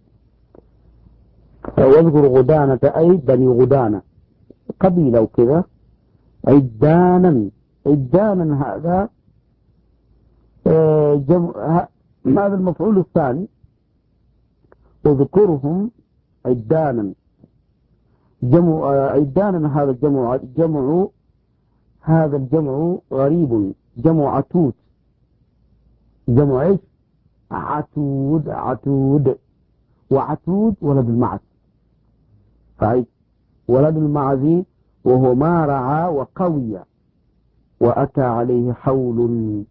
واذكر غدانة أي بني غدانة، قبيلة وكذا. عدانا هذا هذا المفعول الثاني، وذكرهم عدانا. عدانا هذا هذا الجمع غريب، جمع عتود. جمع ايش؟ عتود. وعتود ولد المعز، ولد المعز، وهو ما رعى وقوي وأتى عليه حول.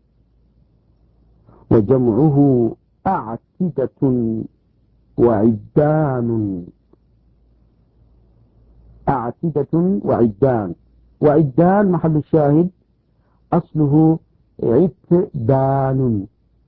وجمعه أعتدة وعدان. أعتدة وعدان. وعدان محل الشاهد أصله عتدان.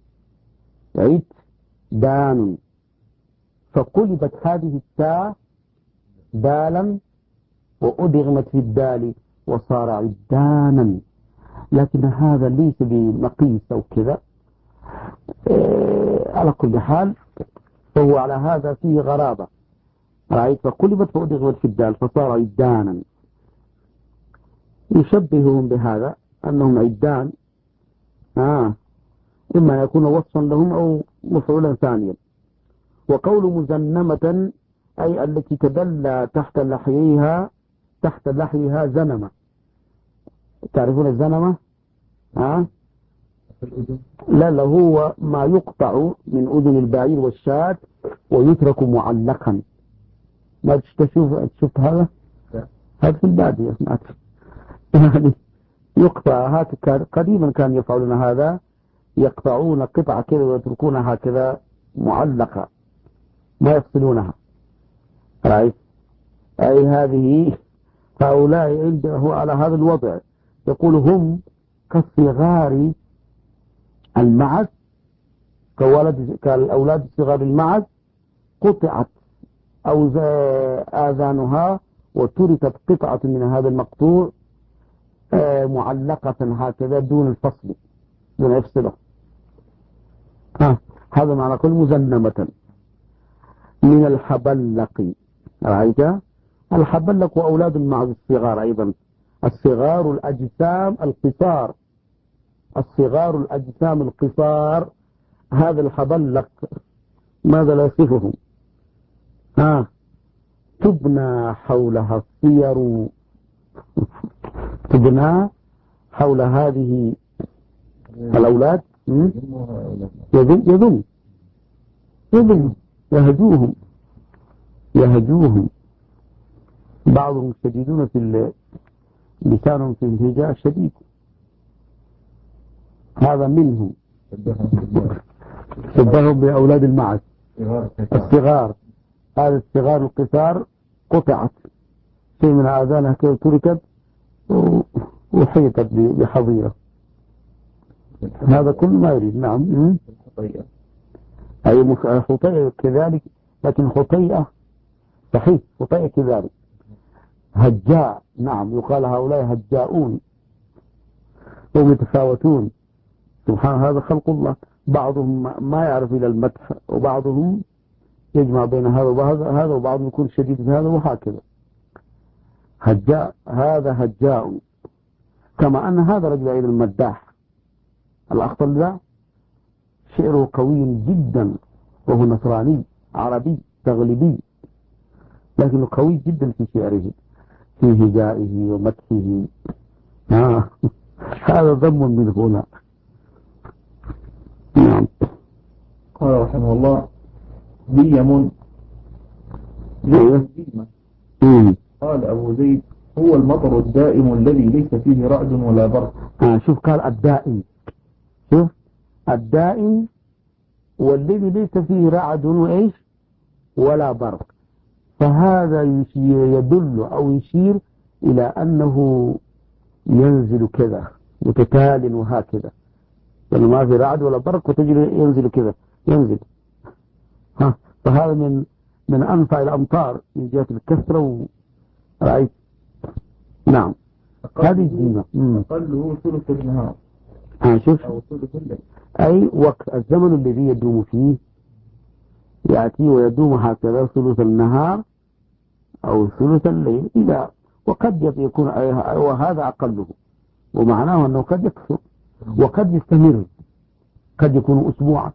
فقلبت هذه التاء دالا وأدغمت في الدال وصار عدانا، لكن هذا ليس بمقيس أو كذا. على كل حال فهو على هذا فيه غرابة. رأيت فقلبت وأدغمت في الدال فصار عدانا. يشبههم بهذا أنهم عدان، إما يكون وصفا لهم أو مفعولا ثانيا. وقول مزنمة أي التي تدلى تحت لحيها زنمة. تعرفون الزنمة؟ لا هو ما يقطع من أذن البعير والشاة ويترك معلقا. ما شفت هذا؟ هذا في البادية سمعت. يعني يقطع هكذا. قديما كانوا يفعلون هذا، يقطعون قطعة كذا ويتركونها هكذا معلقة ما يفصلونها، رأيت؟ أي هذه هؤلاء عنده على هذا الوضع، يقول هم كالصغار المعز، كالأولاد الصغار المعز، قطعت أو آذانها وتركت قطعة من هذا المقطوع معلقة هكذا دون الفصل، دون يفصله. هذا معنى كل مزنمة من الحبلق، رأيت؟ الحبلق وأولاد المعز الصغار أيضا، الصغار الأجسام القصار، الصغار الأجسام القصار، هذا الحبلق ماذا لا يصفهم؟ تبنى حولها الصير، تبنى حول هذه الأولاد، يذم يهجوهم، بعضهم شديدون في لسانهم في الهجاء شديد، هذا منهم. شبههم بأولاد المعز الصغار، هذا الصغار القصار قطعت شيء من آذانها كي تركت وحيطت بحظيرة. هذا كل ما يريد. نعم. أي خطيئة كذلك، لكن خطيئة صحيح، خطيئة كذلك. هجاء، نعم، يقال هؤلاء هجاؤون، هم يتفاوتون. سبحان هذا خلق الله، بعضهم ما يعرف إلى المدح، وبعضهم يجمع بين هذا وهذا، وبعضهم يكون شديد في هذا، وهكذا. هجاء، هذا هجاء. كما أن هذا رجل أيضا المداح الأخطل ذا شعره قوي جدا، وهو نصراني عربي تغلبي، لكنه قوي جدا في شعره، في هجائه ومدحه. هذا ضم من هنا. نعم. قال رحمه الله: ديم قال أبو زيد: هو المطر الدائم الذي ليس فيه رعد ولا برق. شوف، قال الدائم، شوف الدائم والذي ليس فيه رعد وإيش ولا برق، فهذا يدل أو يشير إلى أنه ينزل كذا متتال وهكذا، لأنه ما في رعد ولا برق وتجري ينزل كذا، ينزل. فهذا من أنفع الأمطار من جهة الكثرة، رأيت؟ نعم. هذه الجيمة أقله ثلث النهار، شوف، أو ثلث الليل، أي وقت الزمن الذي يدوم فيه يأتي ويدوم هكذا ثلث النهار أو ثلث الليل، إذا وقد يكون وهذا أقله، ومعناه أنه قد يكثر وقد يستمر، قد يكون أسبوعا،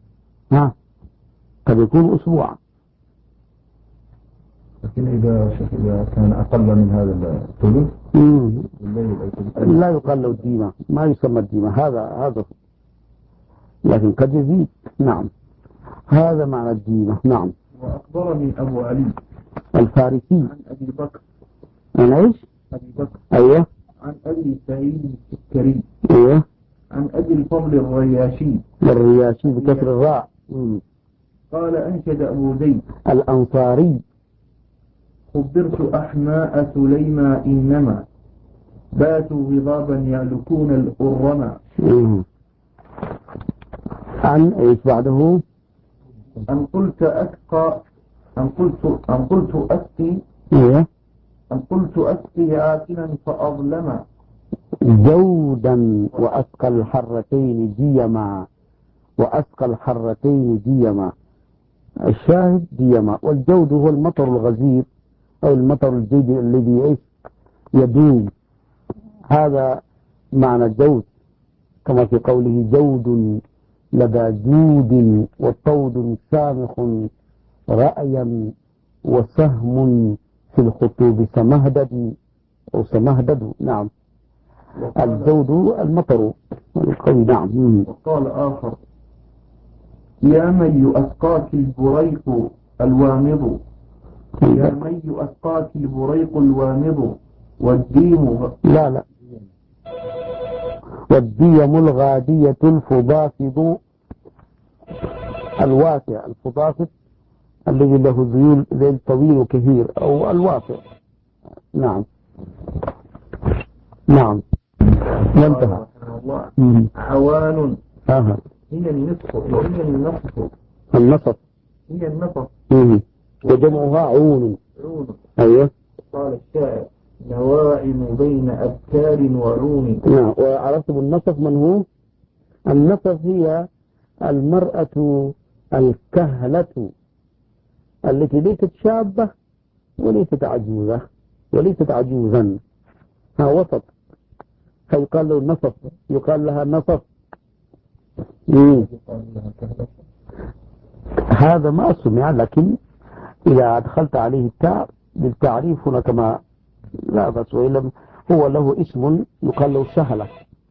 قد يكون أسبوعا. لكن إذا كان أقل من هذا الثلث لا يقال له الديمة، ما يسمى الديمة، هذا لكن قد يزيد. نعم، هذا معنى الديمة. نعم. وأخبرني أبو علي الفارسي عن أبي بكر، عن إيش؟ أبي بكر، أيوه، عن أبي سعيد السكري، أيوه، عن أبي الفضل الرياشي بكسر الراء. قال: أنشد أبو زيد الأنصاري: خبرت أحماء سليما إنما باتوا غضابا يعلكون الأرما. عن إيش بعده؟ أن قلت أسقى، أن قلت أسقي، أن قلت أسقي آكلا فأظلما. جودا وأسقى الحرتين ديما، وأسقى الحرتين ديما، الشاهد ديما. والجود هو المطر الغزير أو المطر الجيد الذي يدوم، هذا معنى الجود، كما في قوله: جود لدى جود وطود سامخ رأيا وسهم في الخطوب سمهدد أو سمهدد. نعم، الجود المطر القوي. نعم. وقال آخر: يا من يؤسقاك البريق الوامض، يا من يؤسقاك البريق الوامض والديم. لا والديم الغادية الفضافض الواسع، الفضافض الذي له ذيل طويل وكثير، أو الواسع. نعم نعم. وانتهى. عوان هي النصف هي النصف وجمعها عون. أيوه. قال الشاعر نوائم بين أبكار وعون. نعم. وعرفتم النصف من هو؟ النصف هي المرأة الكهلة التي ليست شابة وليست عجوزة وليست عجوزا، وسط، فيقال له النصف، يقال لها نصف. هذا ما سمع، لكن إذا أدخلت عليه التاء بالتعريف هنا كما لا بس، وإلا هو له اسم يقال له شهلة.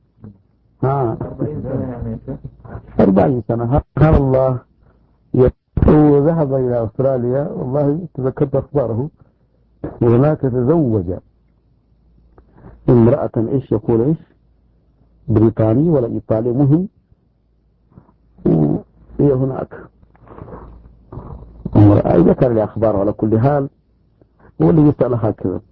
40 سنة. سبحان الله. هو ذهب إلى أستراليا، والله تذكرت أخباره، وهناك تزوج امرأة إيش يقول إيش بريطاني ولا إيطالي مهم، وهي هناك أي ذكر لي أخباره. على كل حال هو اللي يسأل هكذا.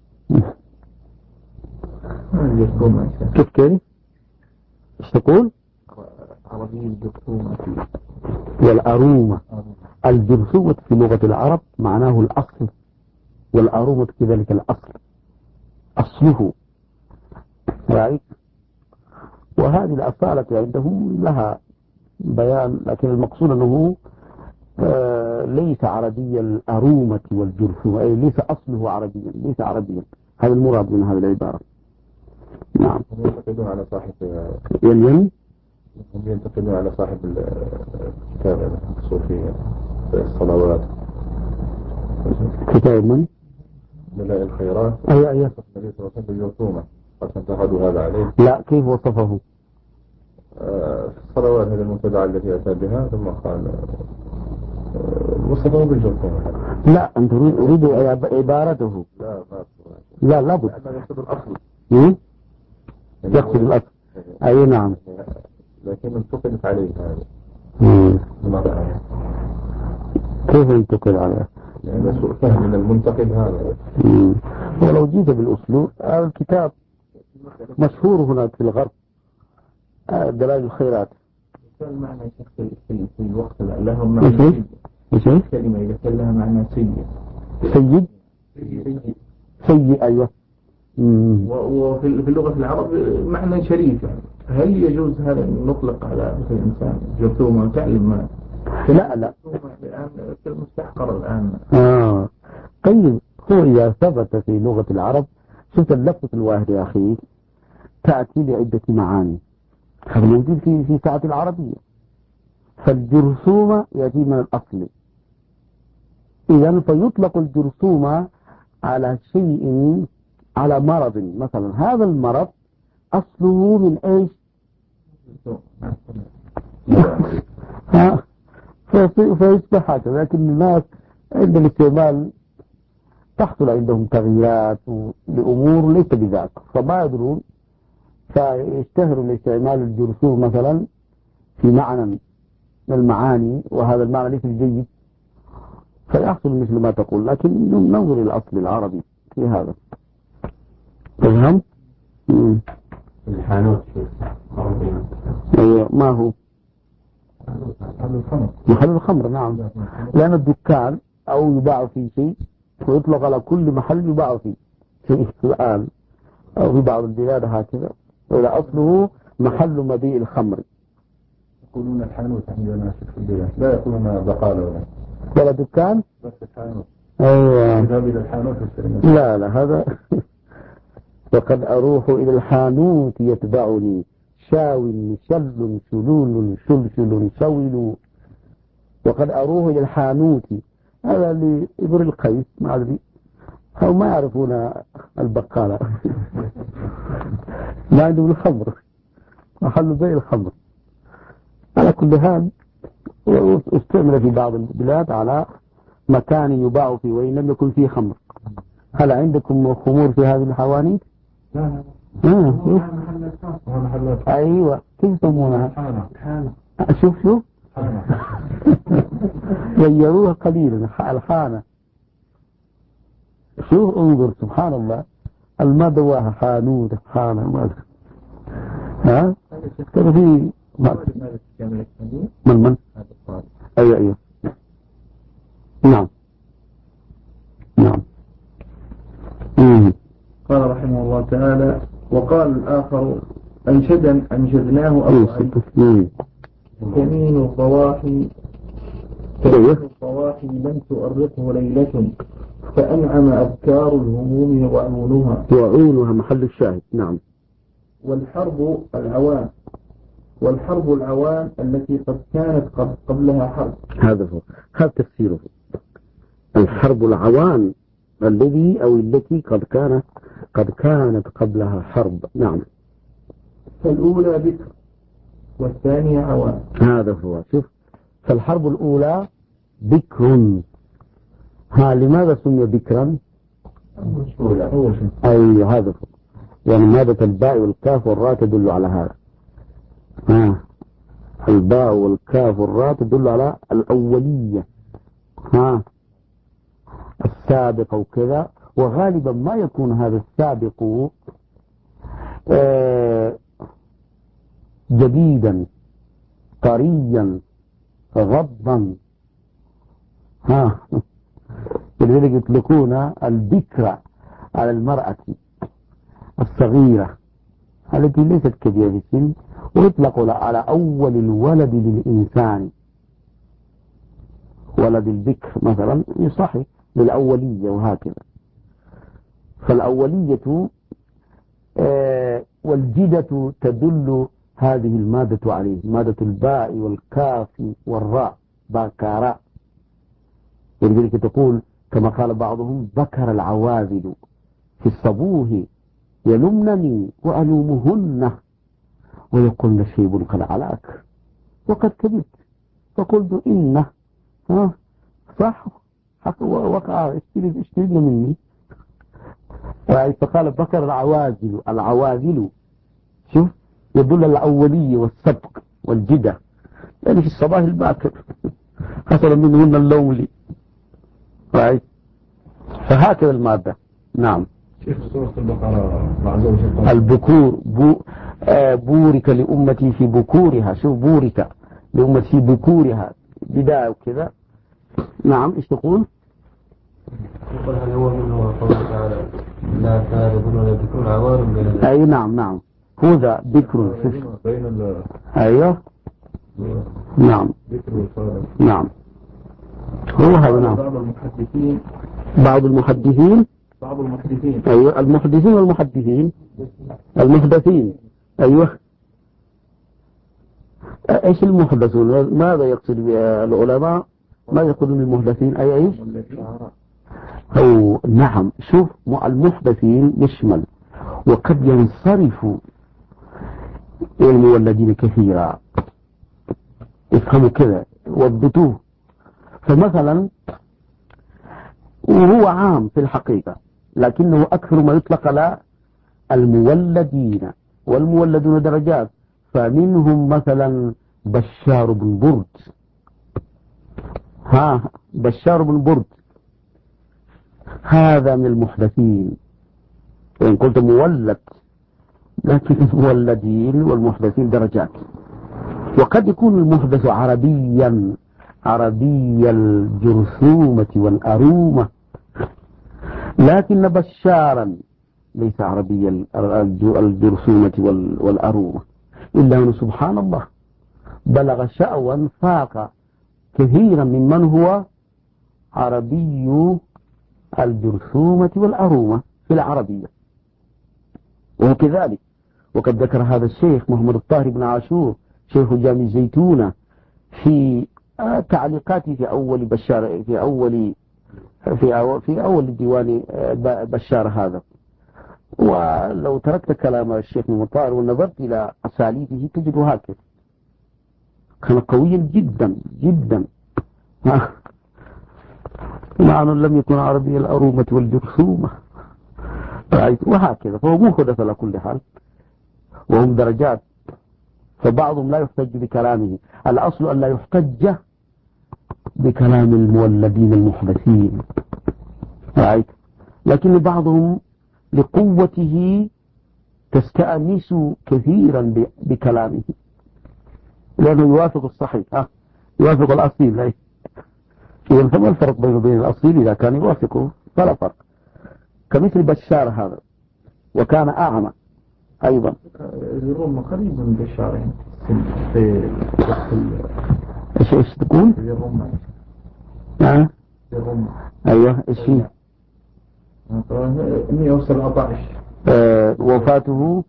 كيف كيف ايش تقول؟ عربي الجرثومة والأرومة. الجرثومة في لغة العرب معناه الأصل، والأرومة كذلك الأصل، أصله، رأيت. وهذه الأصالة عندهم لها بيان، لكن المقصود أنه ليس عربي الأرومة والجرثومة، أي ليس أصله عربيا، ليس عربيا. هذا المراد من هذه العبارة. نعم. هم ينتقدون على صاحب هم ينتقدون على صاحب الكتاب الصوفية في الصلوات. كتاب من؟ دلائل الخيرات. أي النبي صلى الله عليه وسلم بالجرثومة، قد انتقدوا هذا عليه. لا، كيف وصفه؟ في الصلوات هذا المنتدى التي أتى بها، ثم قال وصفه بالجرثومة. لا، أنت أريد عبارته. لا لابد. يقصد الأصل. يقصد الأصل. أي نعم. لكن انتقدت عليه هذا. كيف انتقد عليه؟ يعني سوء فهم من المنتقد هذا. ولو جيت بالأسلوب، الكتاب مشهور هناك في الغرب، دلائل الخيرات. كان معنى في الوقت لهم معنى كلمة إذا كان لها معنى سيء. أيوة. وفي اللغة العرب معنى شريف. يعني هل يجوز هذا أن نطلق على مثل الإنسان جرثومة وتعلم ما؟ لا الآن مستحقر الآن. طيب، هو إذا ثبت في لغة العرب، شفت اللفظة الواحد يا أخي تأتي بعدة معاني، هذا موجود في ساعة العربية. فالجرثومة يأتي من الأصل، إذا فيطلق الجرثومة على شيء، على مرض مثلا. هذا المرض أصله من إيش؟ فيصبح هكذا. لكن الناس عند الاستعمال تحصل عندهم تغييرات لأمور ليس بذاك، فما يدرون، فيشتهروا لاستعمال الجرثوم مثلا في معنى من المعاني، وهذا المعنى ليس جيد، فيحصل مثل ما تقول. لكن ننظر إلى الأصل العربي في هذا. تفهم؟ الحانوت أيوة. ما هو؟ محل الخمر. نعم. لأن الدكان أو يباع فيه شيء، ويطلق على كل محل يباع فيه شيء الآن، أو في بعض البلاد هكذا، وإذا أصله محل مبيع الخمر. يقولون الحانوت عندنا في البلاد، لا يقولون بقالة ولا دكان، بس الحانوت. أيوة. يذهب إلى الحانوت. لا هذا وقد أروح إلى الحانوت يتبعني شاو شل شلول شلشل شول. وقد أروح إلى الحانوت، هذا لإبر القيس، ما أدري، أو ما يعرفون البقالة. ما عندهم الخمر، محل بيع الخمر. على كل حال استعمل في بعض البلاد على مكان يباع فيه وإن لم يكن فيه خمر. هل عندكم خمور في هذه الحوانيت؟ لا أيوة كيف يسمونها؟ شوف غيروها قليلا الحانة. شوف انظر سبحان الله المادة واحد حانوت حانة ماذا ها كده في من أيوة نعم قال رحمه الله تعالى وقال الآخر أنشدناه أبو علي كمين الضواحي لم تؤرقه ليلة فأنعم أذكار الهموم وعونها محل الشاهد. نعم. والحرب العوان التي قد كانت قبلها حرب. هذا تفسيره. الحرب العوان التي قد كانت قبلها حرب. نعم. فالأولى بكر والثانية عوان. هذا هو. شوف فالحرب الأولى بكر. لماذا سمي بكرا؟ أي هذا هو. يعني مادة الباء والكاف والراء تدل على هذا. الباء والكاف والراء تدل على الأولية السابق وكذا. وغالبا ما يكون هذا السابق جديدا طريا غضا لذلك يطلقون البكرة على المرأة الصغيرة التي ليست كبيرة في السن ويطلق على أول الولد للإنسان. ولد البكر مثلا يصحي للأولية وهكذا. فالأولية والجدة تدل هذه المادة عليه مادة الباء والكاف والراء بكراء. ولذلك تقول كما قال بعضهم بكر العواذل في الصبوه يلمنني وألومهن ويقولن شيب قد علاك وقد كذبت فقلت إنه صح وقع اشترينا مني. فقال بكر العواذل شوف يدل الأولية والسبق والجدة يعني في الصباح الباكر حصل منهن اللوم لي. فهكذا المادة. نعم. شيخ سورة البقرة البكور بورك لأمتي في بكورها. شوف بورك لأمتي في بكورها بداية وكذا. نعم. ايش تقول؟ يقول هل هو منه قوله تعالى لا تاربون ولا بكون عوان بين ذلك. أي نعم هو ذا بكر بين أيوه نعم نعم هو هذا. نعم. بعض المحدثين أيوه المحدثين أيوه. ايش المحدثون؟ ماذا يقصد العلماء؟ ماذا يقولون المحدثين؟ ايش؟ نعم. شوف المحدثين يشمل وقد ينصرف المولدين كثيرا. افهموا كذا واضبطوه. فمثلا وهو عام في الحقيقة لكنه أكثر ما يطلق على المولدين والمولدون درجات. فمنهم مثلا بشار بن برد. بشار بن برد هذا من المحدثين. وإن قلت مولد لكن المولدين والمحدثين درجات. وقد يكون المحدث عربي الجرثومة والأرومة لكن بشارا ليس عربي الجرثومة والأرومة إلا أنه سبحان الله بلغ شأوا فاق كثيرا ممن هو عربي الجرثومة والأرومة في العربية. وكذلك وقد ذكر هذا الشيخ محمد الطاهر بن عاشور شيخ جامع الزيتونة في تعليقاته في أول بشار في أول ديوان بشار هذا. ولو تركت كلام الشيخ محمد الطاهر ونظرت إلى أساليبه تجد هكذا كان قويا جدا جدا مع أنه لم يكن عربي الأرومة والجرثومة وهكذا، فهو مو حدث على كل حال، وهم درجات، فبعضهم لا يحتج بكلامه. الأصل أن لا يحتج بكلام المولدين المحدثين، لكن بعضهم لقوته تستأنس كثيرا بكلامه لأنه يوافق الصحيح، يوافق الأصيل. إذا فما الفرق بينه وبين الأصيل؟ إذا كان يوافقه فلا فرق، كمثل بشار هذا، وكان أعمى أيضا. الروم قريب من بشارين في إيش تقول؟ في الروم في الروم أيوه، إيش فيه؟ 117 وفاته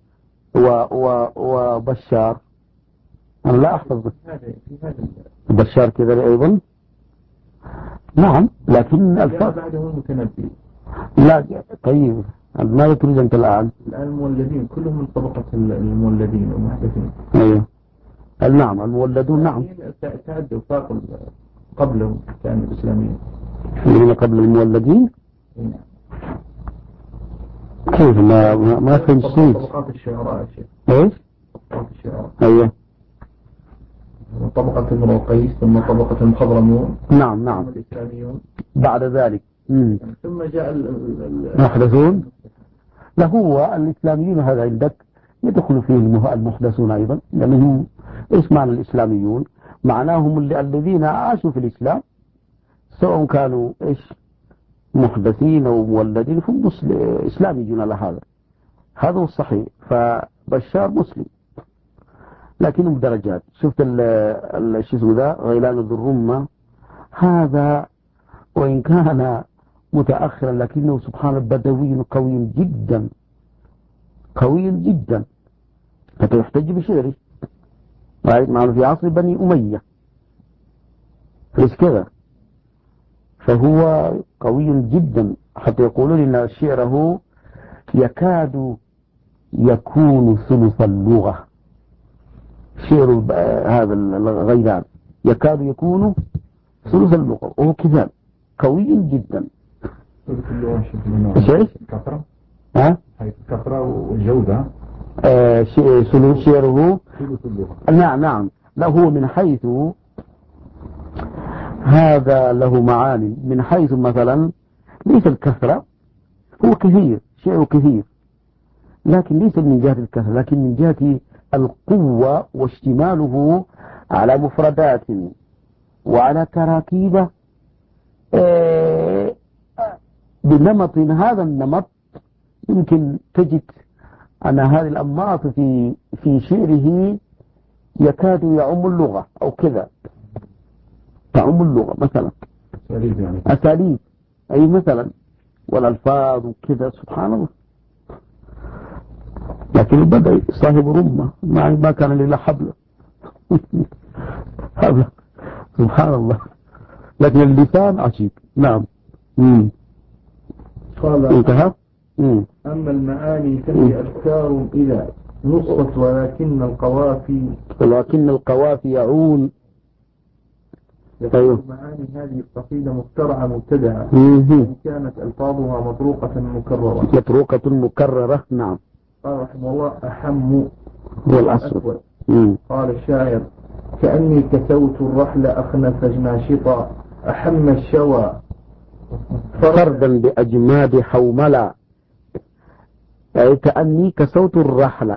وبشار، أنا لا أحفظ بشار كذا أيضا. نعم، لكن الفرق بعده المتنبي. لا طيب، ماذا تريد أنت الآن؟ المولدين كلهم من طبقة المولدين والمحدثين. أيوه، نعم، المولدون نعم تعدوا فاق قبلهم كانوا الإسلاميين الذين قبل المولدين. كيف ما فهمت شيء؟ طبقات الشعراء ايش؟ طبقات الشعراء. ايوه، طبقة امرؤ قيس، ثم طبقة المخضرمون، نعم ثم الإسلاميون بعد ذلك ثم جاء المحدثون. لا، هو الإسلاميون هذا عندك يدخل فيه المحدثون أيضا، لأنهم إيش معنى الإسلاميون؟ معناهم الذين عاشوا في الإسلام، سواء كانوا إيش محدثين أو مولدين، فهم إسلاميون على هذا هو الصحيح. فبشار مسلم لكنه بدرجات. شفت شو اسمه ذا غيلان ذو الرمة هذا، وإن كان متأخرا لكنه سبحان بدوي قوي جدا، قوي جدا، حتى يحتج بشعره. معنا في عصر بني أمية ليس كذا، فهو قوي جدا، حتى يقولون إن شعره يكاد يكون ثلث اللغة. شعر هذا الغيلان يكاد يكون ثلث اللغة، وهو كذا قوي جدا. ثلث اللغة الكثرة، الكثرة والجودة. شعره ثلث اللغة. نعم، له من حيث هذا له معاني، من حيث مثلا ليس الكثرة، هو كثير، شيء كثير، لكن ليس من جهة الكثرة، لكن من جهة القوة واشتماله على مفردات وعلى تراكيب بنمط. هذا النمط يمكن تجد أن هذه الأنماط في شعره يكاد يعم اللغة أو كذا، تعم اللغة مثلا أساليب أي مثلا والألفاظ وكذا، سبحان الله. لكن بدأ صاحب رمة ما كان لله حبل حبل، سبحان الله. لكن اللسان عجيب. نعم. قال انتهى. أما المعاني فهي أذكار إذا نصت، ولكن القوافي يعون. يقول معاني هذه القصيدة مخترعة مبتدعة، وإن كانت ألفاظها مطروقة مكررة. نعم. قال رحمه الله: أحم هو الأسود. قال الشاعر: كأني كسوت الرحل أخنس ناشطا، أحم الشوى فردا بأجماد حوملا. أي كأني كسوت الرحل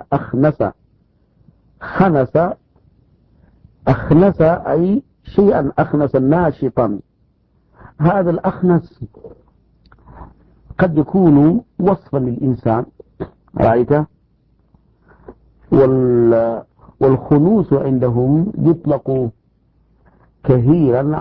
أخنس أي شيئا أخنس ناشطا. هذا الأخنس قد يكون وصفا للإنسان، رأيته. والخنوس عندهم يطلق كثيرا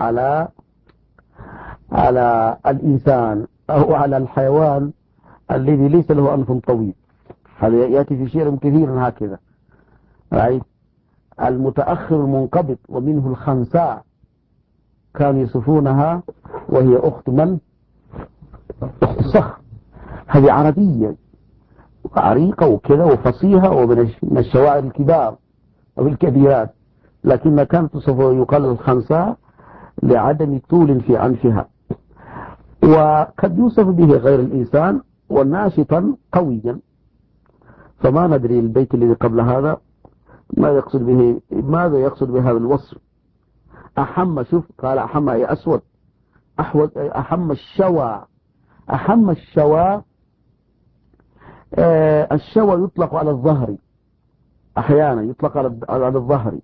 على الإنسان أو على الحيوان الذي ليس له أنف طويل. هذا يأتي في شعر كثيرا هكذا، رأيت. المتأخر المنقبض ومنه الخنساء كانوا يصفونها، وهي أخت من؟ أخت الصخر. هذه عربية عريقة وكذا وفصيحة ومن الشواعر الكبار أو الكبيرات، لكن كانت تصف يقال الخنساء لعدم طول في أنفها. وقد يوصف به غير الإنسان وناشطا قويا. فما ندري البيت الذي قبل هذا ما يقصد به، ماذا يقصد بهذا الوصف. أحم، شوف قال أحم أي أسود، أحم الشوى. أحم الشوى، الشوى يطلق على الظهر، أحيانا يطلق على الظهر،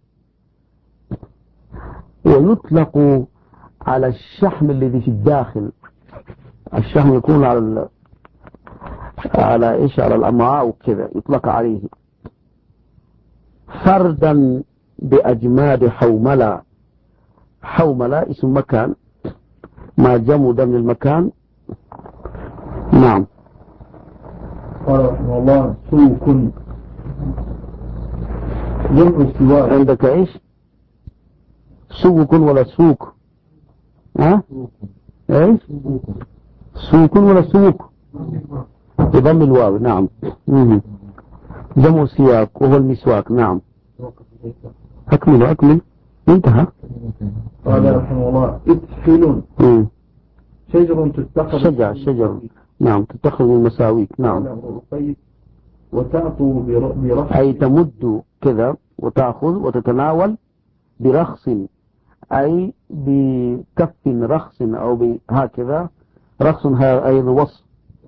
ويطلق على الشحم الذي في الداخل. الشحم يكون على إيش، على الأمعاء وكذا يطلق عليه. فردا بأجماد حوملة. حوملة اسم مكان، ما جمد من المكان. نعم. قال رحمه الله سوق جمع السواق. عندك ايش؟ سوق ولا سوق؟ ها؟ ايش؟ سوق ولا سوق؟ بضم الواو. نعم. جمع سياق وهو المسواك. نعم. أكمل انتهى. قال رحمه الله إتحل شجر تتخذ شجر. نعم، تتخذ من مساويك. نعم. وتعطو برخص، أي تمد كذا وتأخذ وتتناول برخص، أي بكف رخص أو هكذا. رخص أي وصف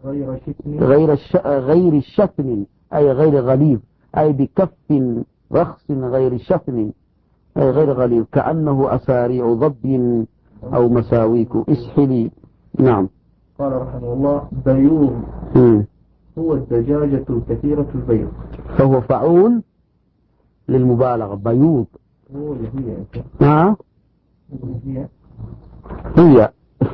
غير الشفن، أي غير غليظ، أي بكف رخص غير شفن، أي غير غليظ، كأنه أساريع ضبي أو مساويك. اسحلي. نعم. قال رحمه الله بيوض هو الدجاجة الكثيرة البيض، فهو فعول للمبالغة. بيوض هي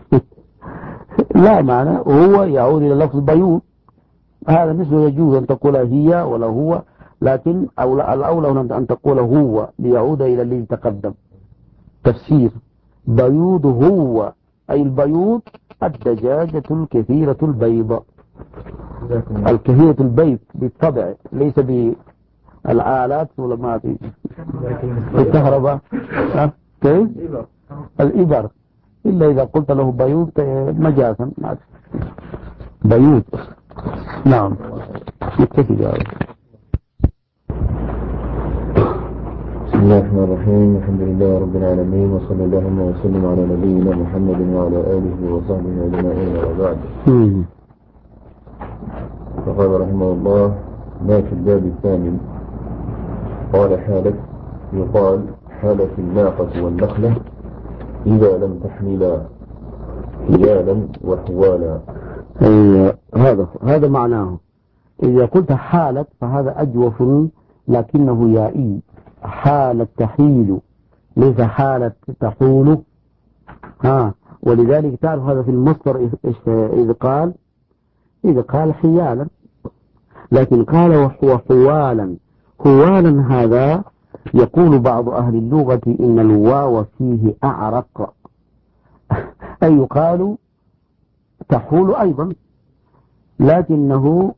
لا معنى، هو يعود إلى لفظ بيوض. هذا مثل يجوز أن تقول هي ولا هو، لكن الأولى أن تقول هو ليعود إلى الذي تقدم. تفسير بيوض هو أي البيوض الدجاجة الكثيرة البيض. الكثيرة البيض بالطبع، ليس بالآلات ولا ما بالكهرباء. كيف؟ الإبر، إلا إذا قلت له بيوض مجازا. بيوض. نعم. يكتفي بهذا. بسم الله الرحمن الرحيم. الحمد لله رب العالمين، وصلى اللهم وسلم على نبينا محمد وعلى آله وصحبه أجمعين، وبعد. فقال رحمه الله ما في الباب الثامن. قال حالة، يقال حالة الناقة والنخلة إذا لم تحملا حيالا وحوالا. هذا معناه. إذا قلت حالة فهذا أجوف لكنه يائي. حالة تحيل، ليس حالة تحول. ولذلك تعرف هذا في المصدر إذا قال حيالا، لكن قال وحوالا. حوالا هذا يقول بعض أهل اللغة إن الواو فيه أعرق، أي يقال تحول أيضا، لكنه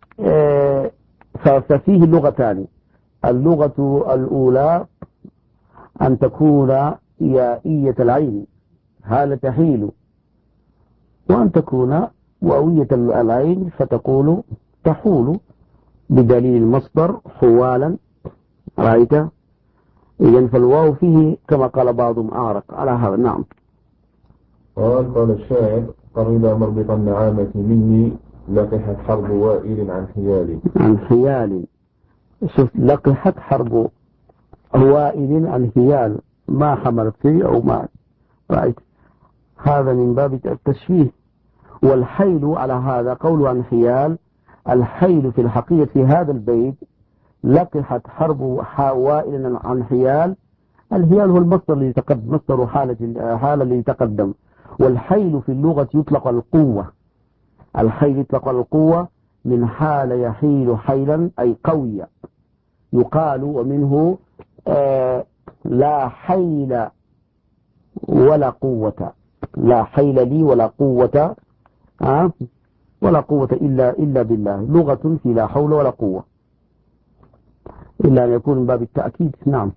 ففيه اللغتان. اللغة الأولى أن تكون يائية العين هالة تحيل، وأن تكون واوية العين فتقول تحول بدليل المصدر حوالا. رأيت؟ إذن فالواو فيه كما قال بعضهم أعرق على هذا. نعم. قال الشاعر قرب مربط النعامة مني لقحت حرب وائل عن حيال. عن حيال. شوف، لقحت حرب وائل عن حيال، ما حملت فيه أو ما. رأيت؟ هذا من باب التشفيه. والحيل على هذا قول عن حيال. الحيل في الحقيقة في هذا البيت لقحت حرب وائل عن حيال. الحيال هو المصدر الذي تقدم، مصدر حالة الذي تقدم. والحيل في اللغة يطلق على القوة. الحيل يطلق على القوة، من حال يحيل حيلا أي قوية. يقال ومنه لا حيل ولا قوة. لا حيل لي ولا قوة، ولا قوة إلا بالله. لغة في لا حول ولا قوة، إلا أن يكون من باب التأكيد. نعم.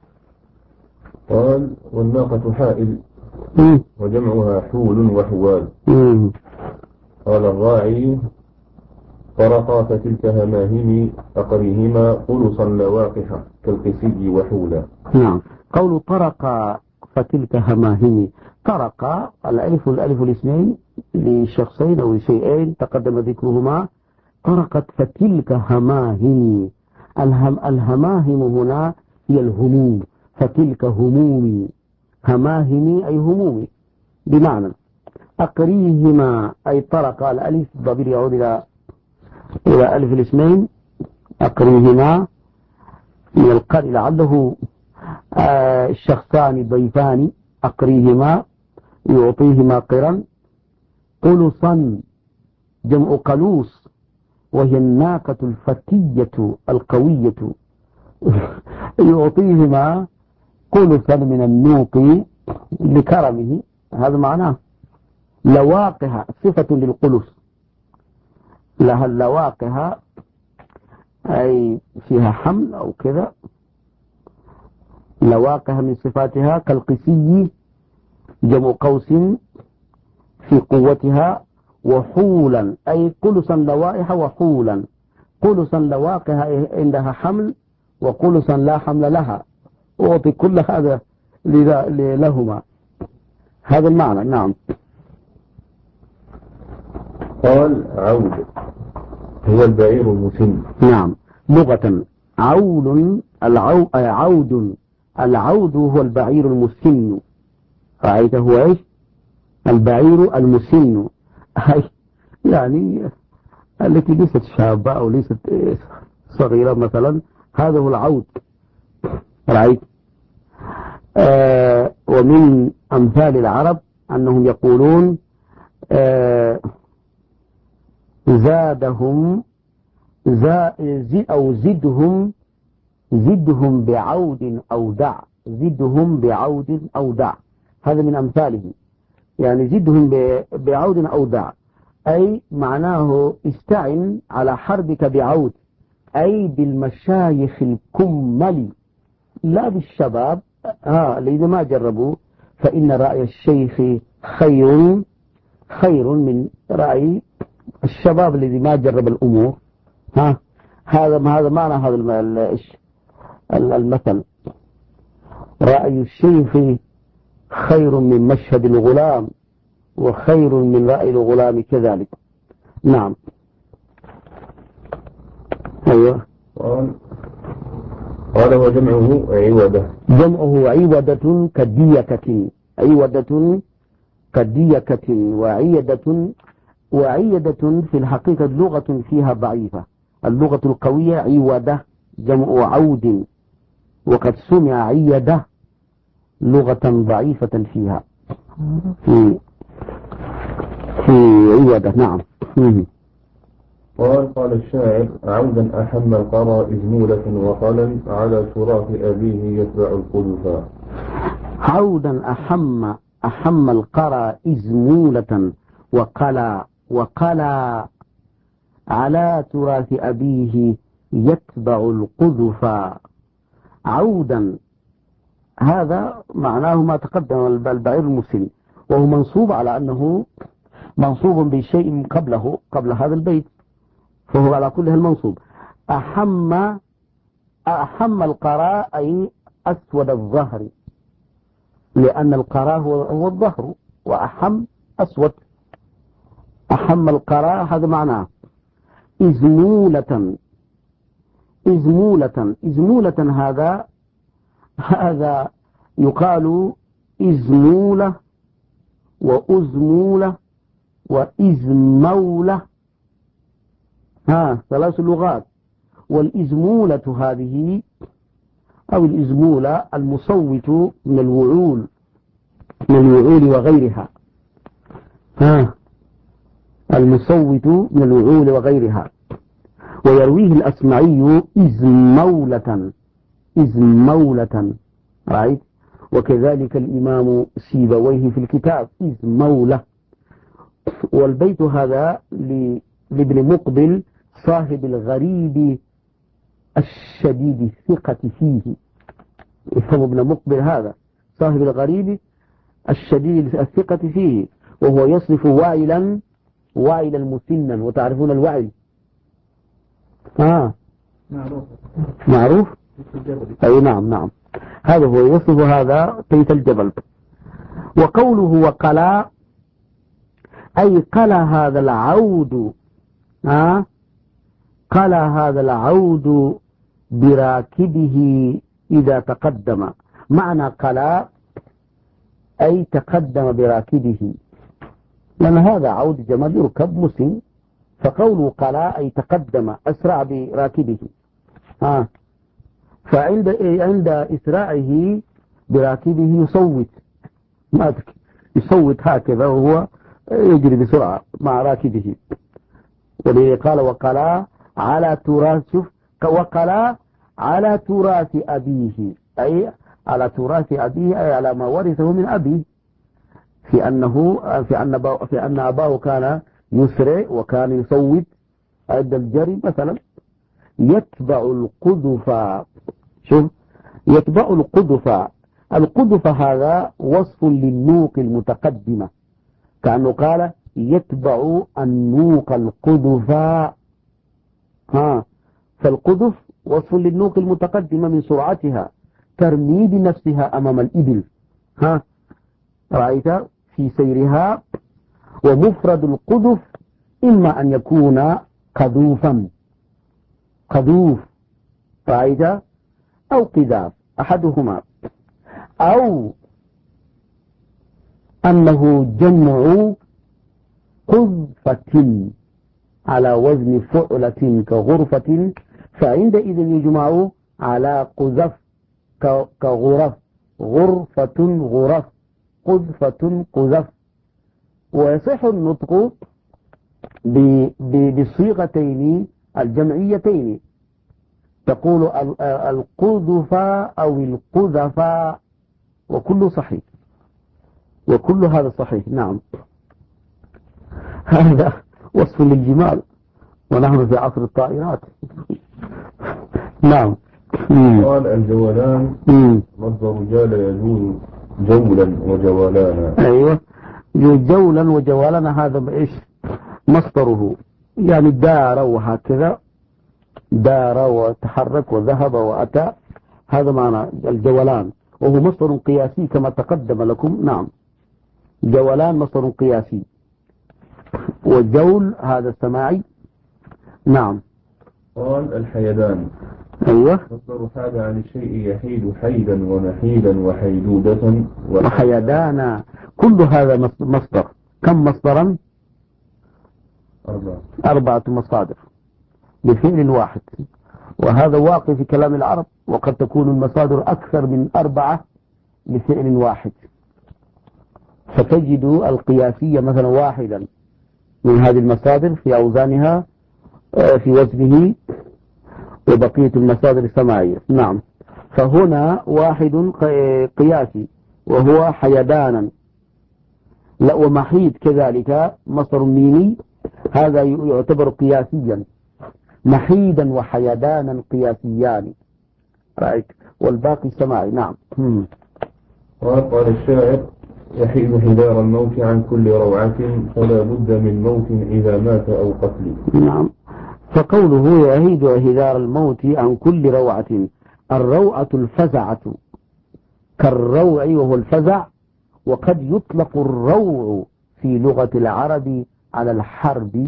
قال والناقة حائل وجمعها حول وحوال. قال الراعي طرقا فتلك هماهم أقريهما خلصا لواقح كالقسي وحولا. نعم. قول طرق فتلك هماهم، طرق الألف الاثنين لشخصين أو لشيئين تقدم ذكرهما. طرقت فتلك هماهم، الهماهم هنا هي الهموم، فتلك همومي، هماهم أي همومي، بمعنى أقريهما أي طرق الألف الضمير يعود إلى ألف الاثنين، أقريهما من القرء لعله الشخصان ضيفان، أقريهما يعطيهما قرا. قلصا جمع قلوص وهي الناقة الفتية القوية، يعطيهما قلصا من النوق لكرمه، هذا معناه. لواقها صفة للقلص، لها اللواقها أي فيها حمل أو كذا، لواقها من صفاتها كالقسي جمع قوس في قوتها، وحولا أي قلصا لوائح وحولا، قلصا لواقها عندها حمل وقلصا لا حمل لها، أعطي كل هذا لهما، هذا المعنى. نعم. قال عود هو البعير المسن. نعم. لغة عود العود هو البعير المسن، رأيته هو ايش؟ البعير المسن، يعني التي ليست شابة أو ليست صغيرة مثلا، هذا هو العود، رأيت. ومن أمثال العرب أنهم يقولون زادهم أو زدهم بعود أو دع، زدهم بعود أو دع، هذا من أمثاله، يعني زدهم بعود أو دع، أي معناه استعن على حربك بعود، أي بالمشايخ الكمل لا بالشباب، الذين ما جربوا، فإن رأي الشيخ خير من رأي الشباب الذي ما جرب الأمور. هذا معنى هذا المثل، رأي الشيخ خير من مشهد الغلام، وخير من رأي الغلام كذلك. نعم. أيوه. قال وجمعه عودة. جمعه عودة كديكة وعيدة في الحقيقة لغة فيها ضعيفة، اللغة القوية عودة جمع عود، وقد سمع عيدة لغة ضعيفة فيها في عودة. نعم. قال الشاعر عودا أحم القرى إزمولة وقلا على تراث أبيه يتبع القلوفا. عودا أحم القرى إزمولة وقلا على تراث أبيه يتبع القذفا. عودا هذا معناه ما تقدم البعير المسن، وهو منصوب على أنه منصوب بشيء قبل هذا البيت، فهو على كل المنصوب. أحم القراء أي أسود الظهر، لأن القراء هو الظهر، وأحم أسود، أحم القراء هذا معناه. إزمولة هذا يقال إزمولة وأزمولة وإزمولة، ثلاث لغات. والإزمولة هذه أو الإزمولة المصوت من الوعول وغيرها، المصوت من الوعول وغيرها. ويرويه الأسمعي إزمولة، رأيت. وكذلك الإمام سيبويه في الكتاب إزمولة. والبيت هذا لابن مقبل صاحب الغريب الشديد الثقة فيه، يفهم ابن مقبل هذا صاحب الغريب الشديد الثقة فيه، وهو يصف واعلا مسنا، وتعرفون الوعل معروف أي نعم هذا هو يوصف هذا بيت الجبل. وقوله وقلا أي قلا هذا العود قلا هذا العود براكبه إذا تقدم. معنى قلا أي تقدم براكبه، لأن هذا عود جمل يركب مسلم، فقوله قلا أي تقدم أسرع براكبه. فعند إسراعه براكبه يصوت هكذا وهو يجري بسرعة مع راكبه. ولذلك قال وقلا على تراث، وقلا على تراث أبيه أي على تراث أبيه أي على ما ورثه من أبيه، في أن أباه كان يسرع وكان يصوت عند الجري مثلا. يتبع القذف، شوف يتبع القذف. القذف هذا وصف للنوق المتقدمة، كأنه قال يتبع النوق القذف. فالقذف وصف للنوق المتقدمة من سرعتها ترمي بنفسها أمام الإبل، رأيت في سيرها. ومفرد القذف إما أن يكون قذوفا، قذوف رأيت، أو قذاف أحدهما، أو أنه جمع قذفة على وزن فعلة كغرفة، فعندئذ يجمع على قذف كغرف، غرفة غرف، قذفة قذف. ويصح النطق بالصيغتين الجمعيتين، تقول القذف أو القذف، وكل صحيح، وكل هذا صحيح. نعم هذا وصف للجمال ونحن في عصر الطائرات. نعم. قال الجولان مصدر جال يجول جولا وجولانا. أيوة جولا وجولانا هذا إيش مصدره؟ يعني دار وهكذا، دار وتحرك وذهب وأتى، هذا معنى الجولان، وهو مصدر قياسي كما تقدم لكم. نعم جولان مصدر قياسي، والجول هذا سماعي. نعم. قال الحيدان أيوة مصدر حاد عن الشيء يحيد حيدا ومحيدا وحيدودة وحيدانا، كل هذا مصدر. كم مصدرا؟ 4 مصادر بفعل واحد، وهذا واقع في كلام العرب، وقد تكون المصادر أكثر من 4 بفعل واحد. فتجد القياسية مثلا واحدا من هذه المصادر في أوزانها في وزنه، وبقية المصادر السماعية. نعم. فهنا واحد قياسي وهو حيدانا. لا، ومحيد كذلك مصدر ميمي، هذا يعتبر قياسيا، محيدا وحيدانا قياسيان، رأيت، والباقي سماعي. نعم. قال الشاعر يحيد حذار الموت عن كل روعة، فلا بد من موت إذا مات أو قتل. نعم. فقوله يهيد حذار الموت عن كل روعة، الروعة الفزعة كالروع وهو الفزع، وقد يطلق الروع في لغة العرب على الحرب.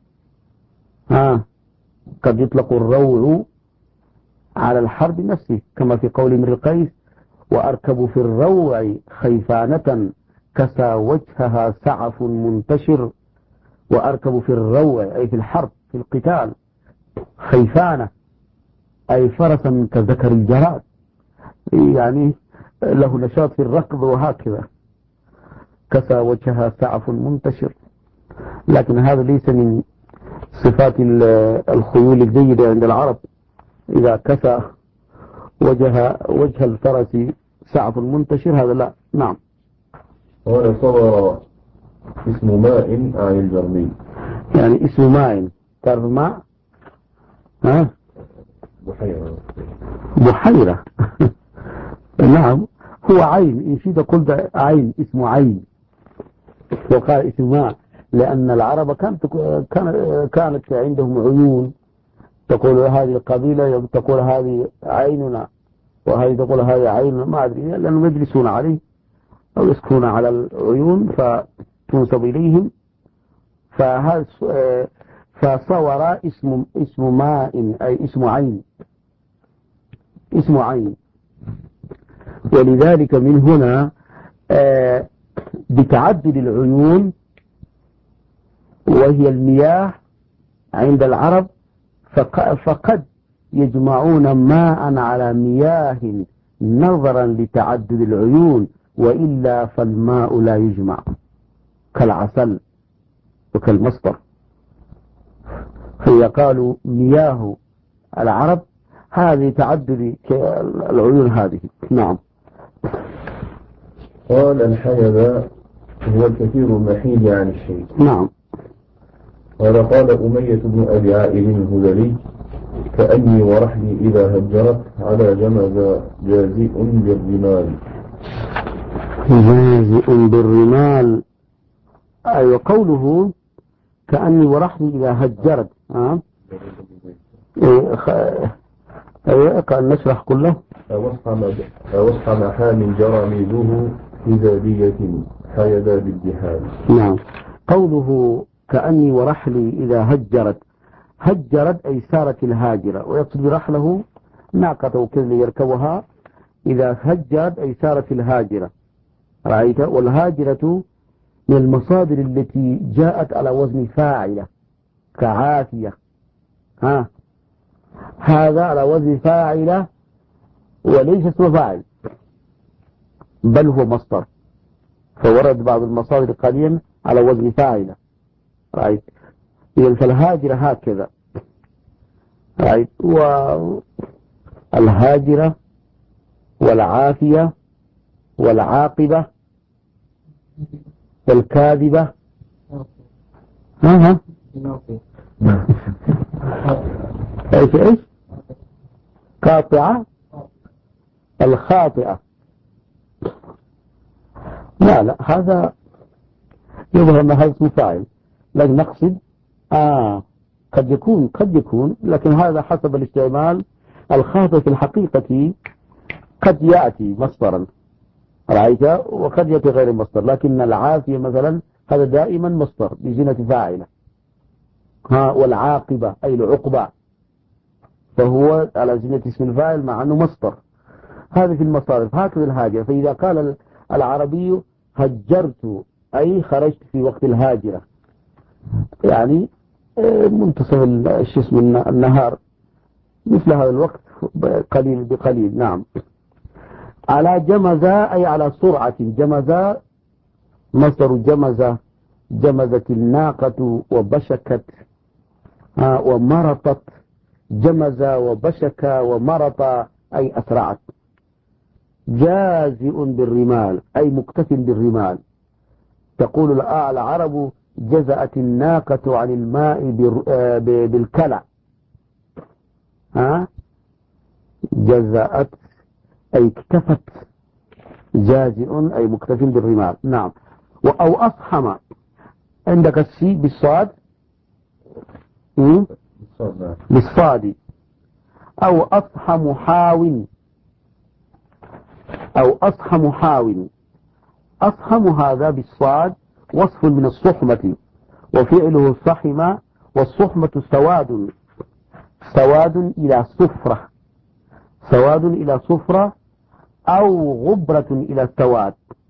قد يطلق الروع على الحرب نفسه، كما في قول امرئ القيس وأركب في الروع خيفانة كسى وجهها سعف منتشر. وأركب في الروع أي في الحرب في القتال، خيفانة أي فرسا كذكر الجراد، يعني له نشاط في الركض وهكذا. كسى وجهها سعف منتشر، لكن هذا ليس من صفات الخيول الجيدة عند العرب. إذا كسى وجه الفرس سعف منتشر هذا لا. نعم. قال صبر اسم ماء عن الجرمي، يعني اسم ماء، تعرف ماء؟ بحيرة نعم، هو عين، إن شئت قلت عين، اسمه عين، وقال اسم ماء، لأن العرب كانت عندهم عيون تقول هذه القبيلة، تقول هذه عيننا، وهذه تقول هذه عيننا، ما أدري، لأنهم يجلسون عليه أو يسكنون على العيون فتنسب إليهم، فصور اسم ماء أي اسم عين، اسم عين. ولذلك من هنا بتعدد العيون وهي المياه عند العرب، فقد يجمعون ماء على مياه نظرا لتعدد العيون، وإلا فالماء لا يجمع كالعسل وكالمصدر. فيقالوا مياه العرب هذه تعدد العيون هذه. نعم. قال الحيبة هو الكثير المحيل عن الشيء. نعم. قال أمية بن أبي عائل الهذلي: كأني ورحلي إذا هجرت على جمز جازئ بالرمال. جازئ بالرمال، أي وقوله كأني ورحلي إذا هجرت. قال نشرح كله. أوصح محال جرى ميزه إذا دية حيدا بالدحال. نعم. قوله كأني ورحلي إذا هجرت، هجرت أي سارت الهاجرة، ويقصد برحله ناقة كذل يركبها، إذا هجرت أي سارت الهاجرة. رأيت؟ والهاجرة من المصادر التي جاءت على وزن فاعلة كعافية، هذا على وزن فاعلة وليس اسم فاعل بل هو مصدر، فورد بعض المصادر قليلا على وزن فاعلة. رأيت؟ إذن فالهاجرة هكذا. رأيت؟ والهاجرة والعافية والعاقبة والكاذبة ايش قاطعة الخاطئة. لا هذا يظهر أن هذا اسم فاعل، لكن نقصد قد يكون لكن هذا حسب الاستعمال. الخاطئ في الحقيقة قد يأتي مصدرا، رأيت؟ وقد يأتي غير مصدر، لكن العافية مثلا هذا دائما مصدر بزنة فاعلة. والعاقبة أي العقبة، فهو على زنة اسم الفاعل مع أنه مصدر. هذا في المصارف. هكذا الهاجرة، فإذا قال العربي هجرت أي خرجت في وقت الهاجرة، يعني منتصف النهار، مثل هذا الوقت قليل بقليل. نعم. على جمزة أي على سرعة. جمزة مصدر جمزة، جمزت الناقة وبشكت ومرطت. جمز وبشك ومرط أي أسرعت. جازئ بالرمال أي مكتف بالرمال. تقول العرب جزأت الناقة عن الماء بالكلع. جزأت أي اكتفت. جازئ أي مكتف بالرمال. نعم. أو أصحم، عندك السي بالصاد بالصاد. أو أصحم حاو، أو أصحم حاو. أصحم هذا بالصاد وصف من الصحمة، وفعله صحم، والصحمة سواد، سواد إلى صفرة، سواد إلى صفرة، أو غبرة إلى سواد،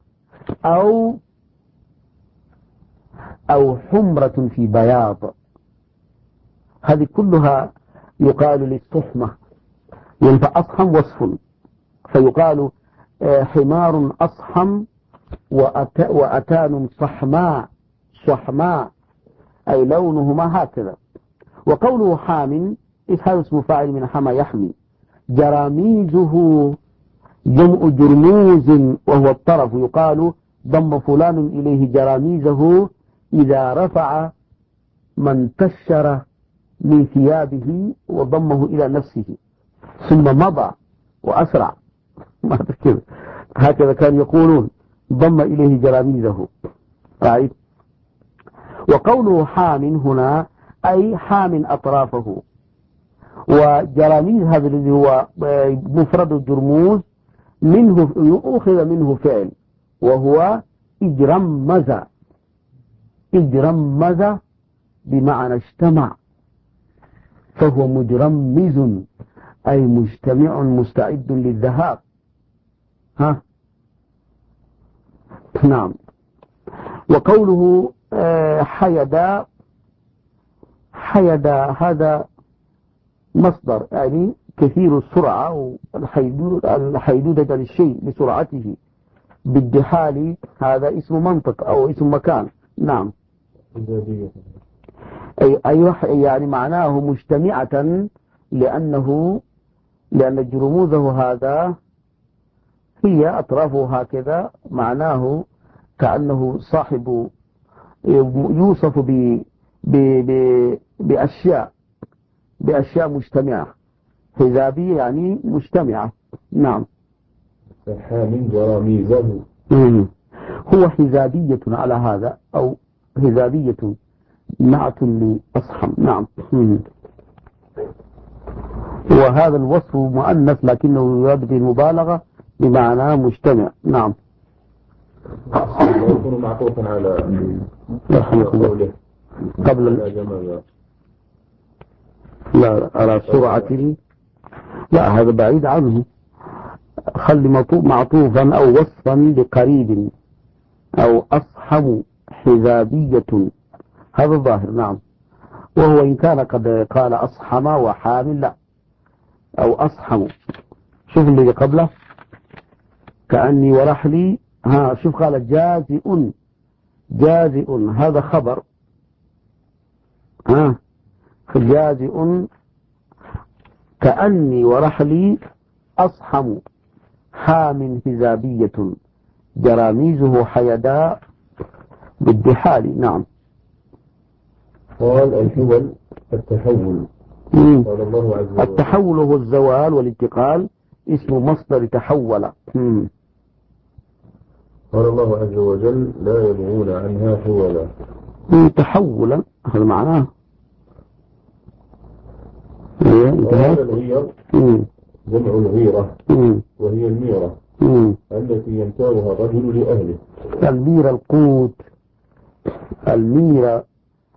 أو حمرة في بياض. هذه كلها يقال للصحمة. ينفع أصحم وصف، فيقال حمار أصحم وأتان صحماء، صحماء أي لونهما هكذا. وقوله حام هذا اسم فاعل من حمى يحمي. جراميزه جمع جرموز وهو الطرف، يقال ضم فلان إليه جراميزه إذا رفع من تشر من ثيابه وضمه إلى نفسه ثم مضى وأسرع. ما تذكر هكذا كانوا يقولون، ضم إليه جراميزه. رأيت؟ وقوله حام هنا أي حام أطرافه، وجراميز هذا الذي هو مفرد الجرموز منه أخذ منه فعل وهو اجرمز. اجرمز بمعنى اجتمع، فهو مجرمز أي مجتمع مستعد للذهاب. ها نعم. وقوله حيدا، حيدا هذا مصدر يعني كثير السرعة الحيدودة للشيء بسرعته. بالدحال هذا اسم منطق أو اسم مكان. نعم. أيوة يعني معناه مجتمعة لأن جرموزه هذا هي أطرافه هكذا، معناه كأنه صاحب يوصف بأشياء مجتمعة. حذابية يعني مجتمعة. نعم. من جراميزه هو حذابية على هذا أو حذابية نعت لأصحم. نعم. وهذا الوصف مؤنث لكنه يراد بالمبالغة بمعنى مجتمع. نعم. يكون معطوفا على قوله قبل لا على سرعة. لا هذا بعيد عنه، خلي معطوفا أو وصفا لقريب أو أصحم حذابية، هذا الظاهر. نعم. وهو إن كان قد قال أصحم وحامل لا، أو أصحم. شوف اللي قبله كأني ورحلي. شوف قال جازئ. جازئ هذا خبر. جازئ كأني ورحلي أصحم حام حذابية جراميزه حيداء بالدحال. نعم. قال الحول التحول. قال الله عز وجل التحول هو الزوال والانتقال، اسم مصدر تحول. قال الله عز وجل لا يبغون عنها حولا. تحولا هذا معناه. قال الغير جمع الغيرة وهي الميرة التي يمتارها الرجل لأهله. الميرة القوت. الميرة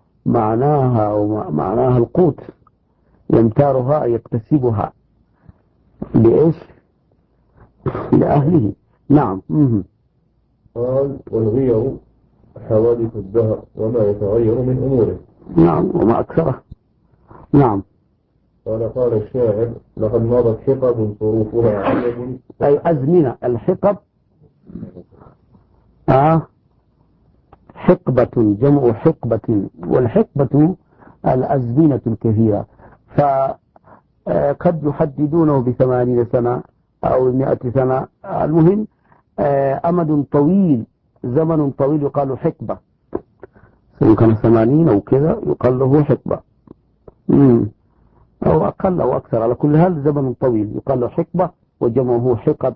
معناها القوت، يمتارها يكتسبها لإيش؟ لأهله. نعم. قال والغير حوادث الدهر وما يتغير من أموره. نعم وما أكثره. نعم. قال الشاعر لقد مضت حقب صروفها عجب. أي أزمنة. الحقب حقبة جمع حقبة، والحقبة الأزمنة الكثيرة، فقد يحددونه ب80 سنة أو 100 سنة. المهم أمد طويل، زمن طويل يقال حقبة. سواء كان 80 أو كذا يقال له حقبة، أو أقل أو أكثر. على كل حال زمن طويل يقال له حقبة وجمعه حقب.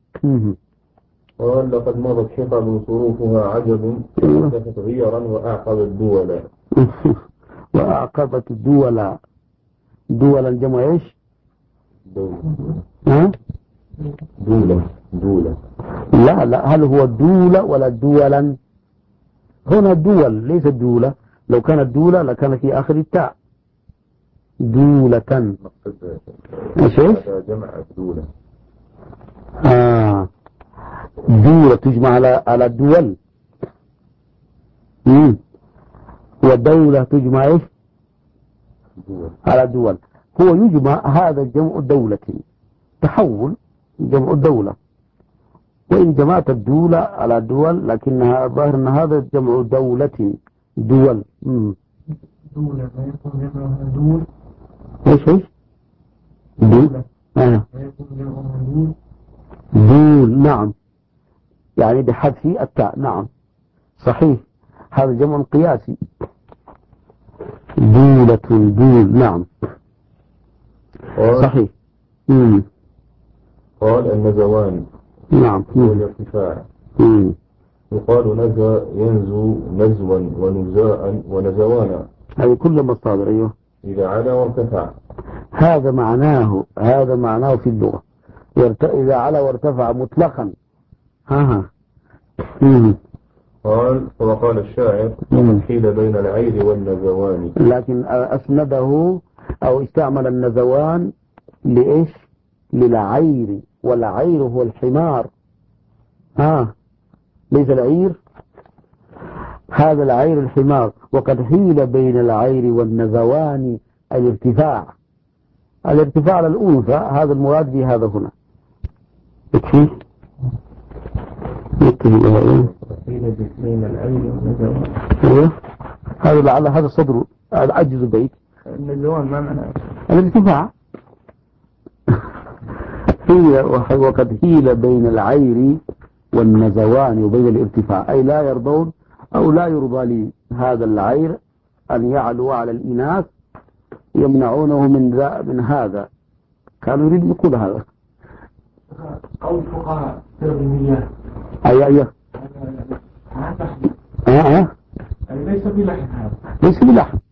قال لقد مضت حقب صروفها عجب فأحدثت غيرا وأعقبت دولا. وأعقبت دولا. دولا جمع إيش؟ دولة. لا هل هو دولة ولا دولا؟ هنا دول ليس دولة. لو كانت دولة لكان في آخر التاء دولة. ايش جمع دولة. دولة تجمع على الدول. ودولة تجمع ايش؟ على الدول. هو يجمع هذا جمع دولة، تحول جمع الدولة. وإن جمعت الدولة على دول لكنها ظاهر أن هذا جمع دولة. دول. دولة ما يكون جمعها دول. ايش دول. دول. نعم يعني بحذف التاء. نعم صحيح، هذا جمع قياسي. دولة دول. نعم صحيح. قال النزوان. نعم. والارتفاع. يقال نزى ينزو نزوا ونزاء ونزوانا. هذه كل مصادر. أيوه إذا علا وارتفع. هذا معناه في اللغة إذا على وارتفع مطلقا. وقال الشاعر حيل بين العير والنزوان، لكن أسنده أو استعمل النزوان لإيش؟ للعير، والعير هو الحمار، ليس العير، هذا العير الحمار. وقد حيل بين العير والنزوان الارتفاع على الأنثى، هذا المراد به هذا هنا. يكفي حيل بين العير والنزوان. هذا لعل هذا صدر العجز بيت. النزوان ما معناه؟ الارتفاع. وقد حيل بين العير والنزوان وبين الارتفاع، أي لا يرضون أو لا يرضى لهذا العير أن يعلو على الإناث، يمنعونه من هذا. كانوا يريد يقول هذا قول الفقهاء ترغمية. أي ليس بلحن هذا، ليس بلحن،